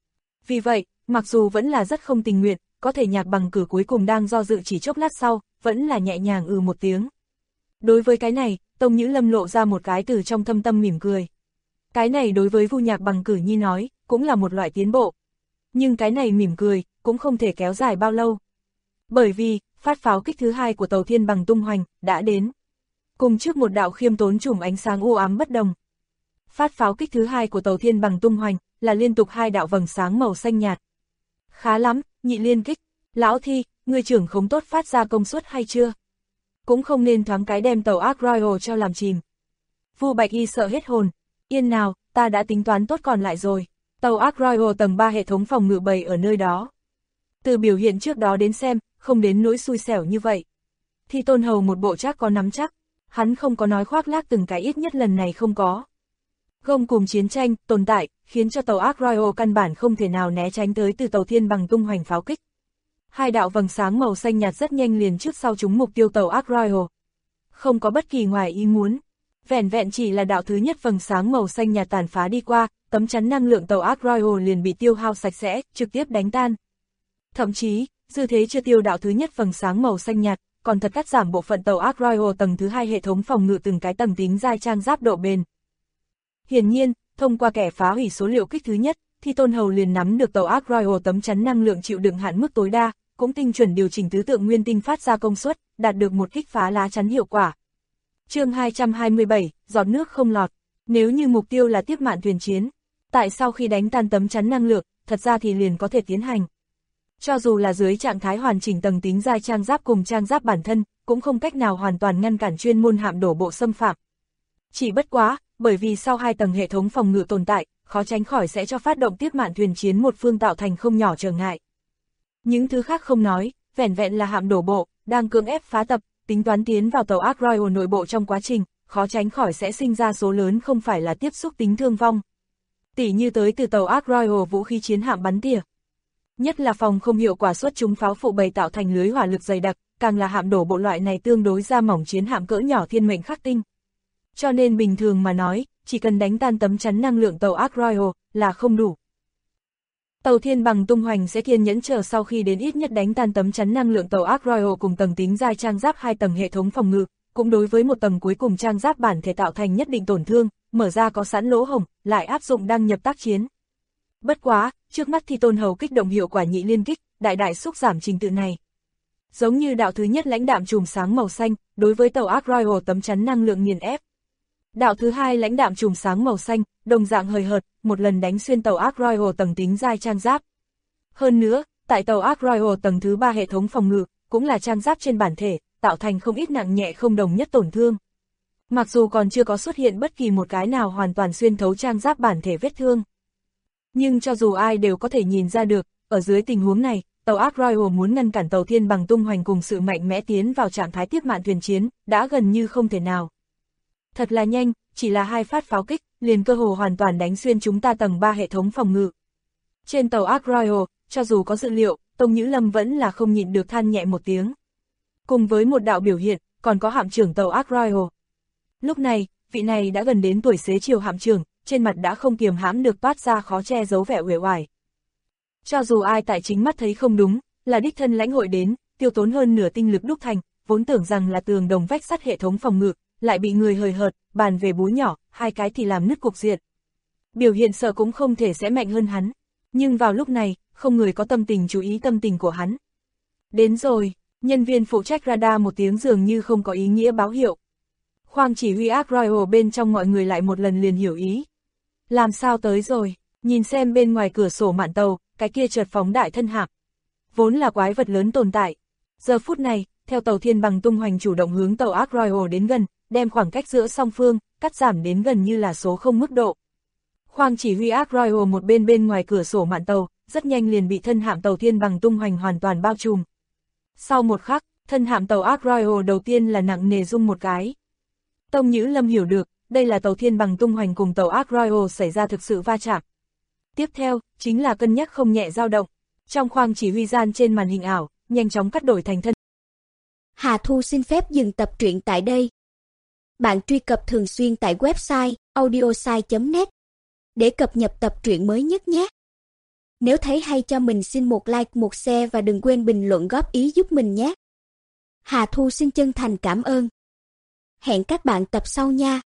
Vì vậy, mặc dù vẫn là rất không tình nguyện, có thể Nhạc Bằng Cử cuối cùng đang do dự chỉ chốc lát sau, vẫn là nhẹ nhàng một tiếng. Đối với cái này, Tông Nhữ Lâm lộ ra một cái từ trong thâm tâm mỉm cười. Cái này đối với Vu Nhạc Bằng Cử Nhi nói, cũng là một loại tiến bộ. Nhưng cái này mỉm cười, cũng không thể kéo dài bao lâu. Bởi vì, phát pháo kích thứ hai của tàu Thiên Bằng tung hoành, đã đến. Cùng trước một đạo khiêm tốn chùm ánh sáng u ám bất đồng. Phát pháo kích thứ hai của tàu Thiên Bằng tung hoành, là liên tục hai đạo vầng sáng màu xanh nhạt. Khá lắm, nhị liên kích. Lão Thi, người trưởng không tốt phát ra công suất hay chưa? Cũng không nên thoáng cái đem tàu Ark Royal cho làm chìm. Vu Bạch Y sợ hết hồn. Yên nào, ta đã tính toán tốt còn lại rồi. Tàu Ark Royal tầng 3 hệ thống phòng ngự bày ở nơi đó. Từ biểu hiện trước đó đến xem, không đến nỗi xui xẻo như vậy. Thi Tôn Hầu một bộ chắc có nắm chắc. Hắn không có nói khoác lác từng cái, ít nhất lần này không có. Gông cùng chiến tranh tồn tại, khiến cho tàu Ark Royal căn bản không thể nào né tránh tới từ tàu Thiên Bằng tung hoành pháo kích. Hai đạo vầng sáng màu xanh nhạt rất nhanh liền trước sau trúng mục tiêu tàu Ark Royal. Không có bất kỳ ngoài ý muốn. Vẻn vẹn chỉ là đạo thứ nhất vầng sáng màu xanh nhạt tàn phá đi qua, tấm chắn năng lượng tàu Ark Royal liền bị tiêu hao sạch sẽ, trực tiếp đánh tan. Thậm chí, dư thế chưa tiêu đạo thứ nhất vầng sáng màu xanh nhạt, còn thật cắt giảm bộ phận tàu Ark Royal tầng thứ hai hệ thống phòng ngự từng cái tầng tính giai trang giáp độ bền. Hiển nhiên, thông qua kẻ phá hủy số liệu kích thứ nhất, Thi Tôn Hầu liền nắm được tàu Ark Royal tấm chắn năng lượng chịu đựng hạn mức tối đa, cũng tinh chuẩn điều chỉnh tứ tượng nguyên tinh phát ra công suất, đạt được một kích phá lá chắn hiệu quả. Chương 227, giọt nước không lọt. Nếu như mục tiêu là tiếp mạn thuyền chiến, tại sao khi đánh tan tấm chắn năng lượng, thật ra thì liền có thể tiến hành. Cho dù là dưới trạng thái hoàn chỉnh tầng tính giai trang giáp cùng trang giáp bản thân, cũng không cách nào hoàn toàn ngăn cản chuyên môn hạm đổ bộ xâm phạm. Chỉ bất quá, bởi vì sau 2 tầng hệ thống phòng ngự tồn tại, khó tránh khỏi sẽ cho phát động tiếp mạn thuyền chiến một phương tạo thành không nhỏ trở ngại. Những thứ khác không nói, vẻn vẹn là hạm đổ bộ, đang cưỡng ép phá tập, tính toán tiến vào tàu Ark Royal nội bộ trong quá trình, khó tránh khỏi sẽ sinh ra số lớn không phải là tiếp xúc tính thương vong. Tỉ như tới từ tàu Ark Royal vũ khí chiến hạm bắn tỉa. Nhất là phòng không hiệu quả xuất chúng pháo phụ bày tạo thành lưới hỏa lực dày đặc, càng là hạm đổ bộ loại này tương đối ra mỏng chiến hạm cỡ nhỏ thiên mệnh khắc tinh. Cho nên bình thường mà nói, chỉ cần đánh tan tấm chắn năng lượng tàu Ark Royal là không đủ. Tàu Thiên Bằng tung hoành sẽ kiên nhẫn chờ sau khi đến ít nhất đánh tan tấm chắn năng lượng tàu Ark Royal cùng tầng tính giai trang giáp 2 tầng hệ thống phòng ngự, cũng đối với một tầng cuối cùng trang giáp bản thể tạo thành nhất định tổn thương, mở ra có sẵn lỗ hổng, lại áp dụng đăng nhập tác chiến. Bất quá, trước mắt thì Tôn Hầu kích động hiệu quả nhị liên kích, đại đại xúc giảm trình tự này. Giống như đạo thứ nhất lãnh đạm chùm sáng màu xanh, đối với tàu Ark Royal tấm chắn năng lượng nghiền ép. Đạo thứ hai lãnh đạm chùm sáng màu xanh, đồng dạng hời hợt, một lần đánh xuyên tàu Ark Royal tầng tính giai trang giáp. Hơn nữa, tại tàu Ark Royal tầng thứ 3 hệ thống phòng ngự, cũng là trang giáp trên bản thể, tạo thành không ít nặng nhẹ không đồng nhất tổn thương. Mặc dù còn chưa có xuất hiện bất kỳ một cái nào hoàn toàn xuyên thấu trang giáp bản thể vết thương. Nhưng cho dù ai đều có thể nhìn ra được, ở dưới tình huống này, tàu Ark Royal muốn ngăn cản tàu Thiên Bằng tung hoành cùng sự mạnh mẽ tiến vào trạng thái tiếp mạn thuyền chiến, đã gần như không thể nào. Thật là nhanh, chỉ là 2 phát pháo kích, liền cơ hồ hoàn toàn đánh xuyên chúng ta tầng 3 hệ thống phòng ngự. Trên tàu Ark Royal, cho dù có dự liệu, Tông Nhữ Lâm vẫn là không nhịn được than nhẹ một tiếng. Cùng với một đạo biểu hiện, còn có hạm trưởng tàu Ark Royal. Lúc này, vị này đã gần đến tuổi xế chiều hạm trưởng, trên mặt đã không kiềm hãm được toát ra khó che giấu vẻ uể oải. Cho dù ai tại chính mắt thấy không đúng, là đích thân lãnh hội đến, tiêu tốn hơn nửa tinh lực đúc thành, vốn tưởng rằng là tường đồng vách sắt hệ thống phòng ngự, lại bị người hời hợt, bàn về búa nhỏ, 2 cái thì làm nứt cục diện. Biểu hiện sợ cũng không thể sẽ mạnh hơn hắn, nhưng vào lúc này, không người có tâm tình chú ý tâm tình của hắn. Đến rồi, nhân viên phụ trách radar một tiếng dường như không có ý nghĩa báo hiệu. Khoang chỉ huy Ark Royal bên trong mọi người lại một lần liền hiểu ý. Làm sao tới rồi, nhìn xem bên ngoài cửa sổ mạn tàu, cái kia chợt phóng đại thân hạm. Vốn là quái vật lớn tồn tại. Giờ phút này, theo tàu Thiên Bằng tung hoành chủ động hướng tàu Ark Royal đến gần, đem khoảng cách giữa song phương, cắt giảm đến gần như là số không mức độ. Khoang chỉ huy Ark Royal một bên ngoài cửa sổ mạn tàu, rất nhanh liền bị thân hạm tàu Thiên Bằng tung hoành hoàn toàn bao trùm. Sau một khắc, thân hạm tàu Ark Royal đầu tiên là nặng nề rung một cái. Tông Nhữ Lâm hiểu được, đây là tàu Thiên Bằng tung hoành cùng tàu Ark Royal xảy ra thực sự va chạm. Tiếp theo, chính là cân nhắc không nhẹ dao động. Trong khoang chỉ huy gian trên màn hình ảo, nhanh chóng cắt đổi thành thân.
Hà Thu xin phép dừng tập truyện tại đây. Bạn truy cập thường xuyên tại website audiosai.net để cập nhật tập truyện mới nhất nhé. Nếu thấy hay cho mình xin một like, một share và đừng quên bình luận góp ý giúp mình nhé. Hà Thu xin chân thành cảm ơn. Hẹn các bạn tập sau nha.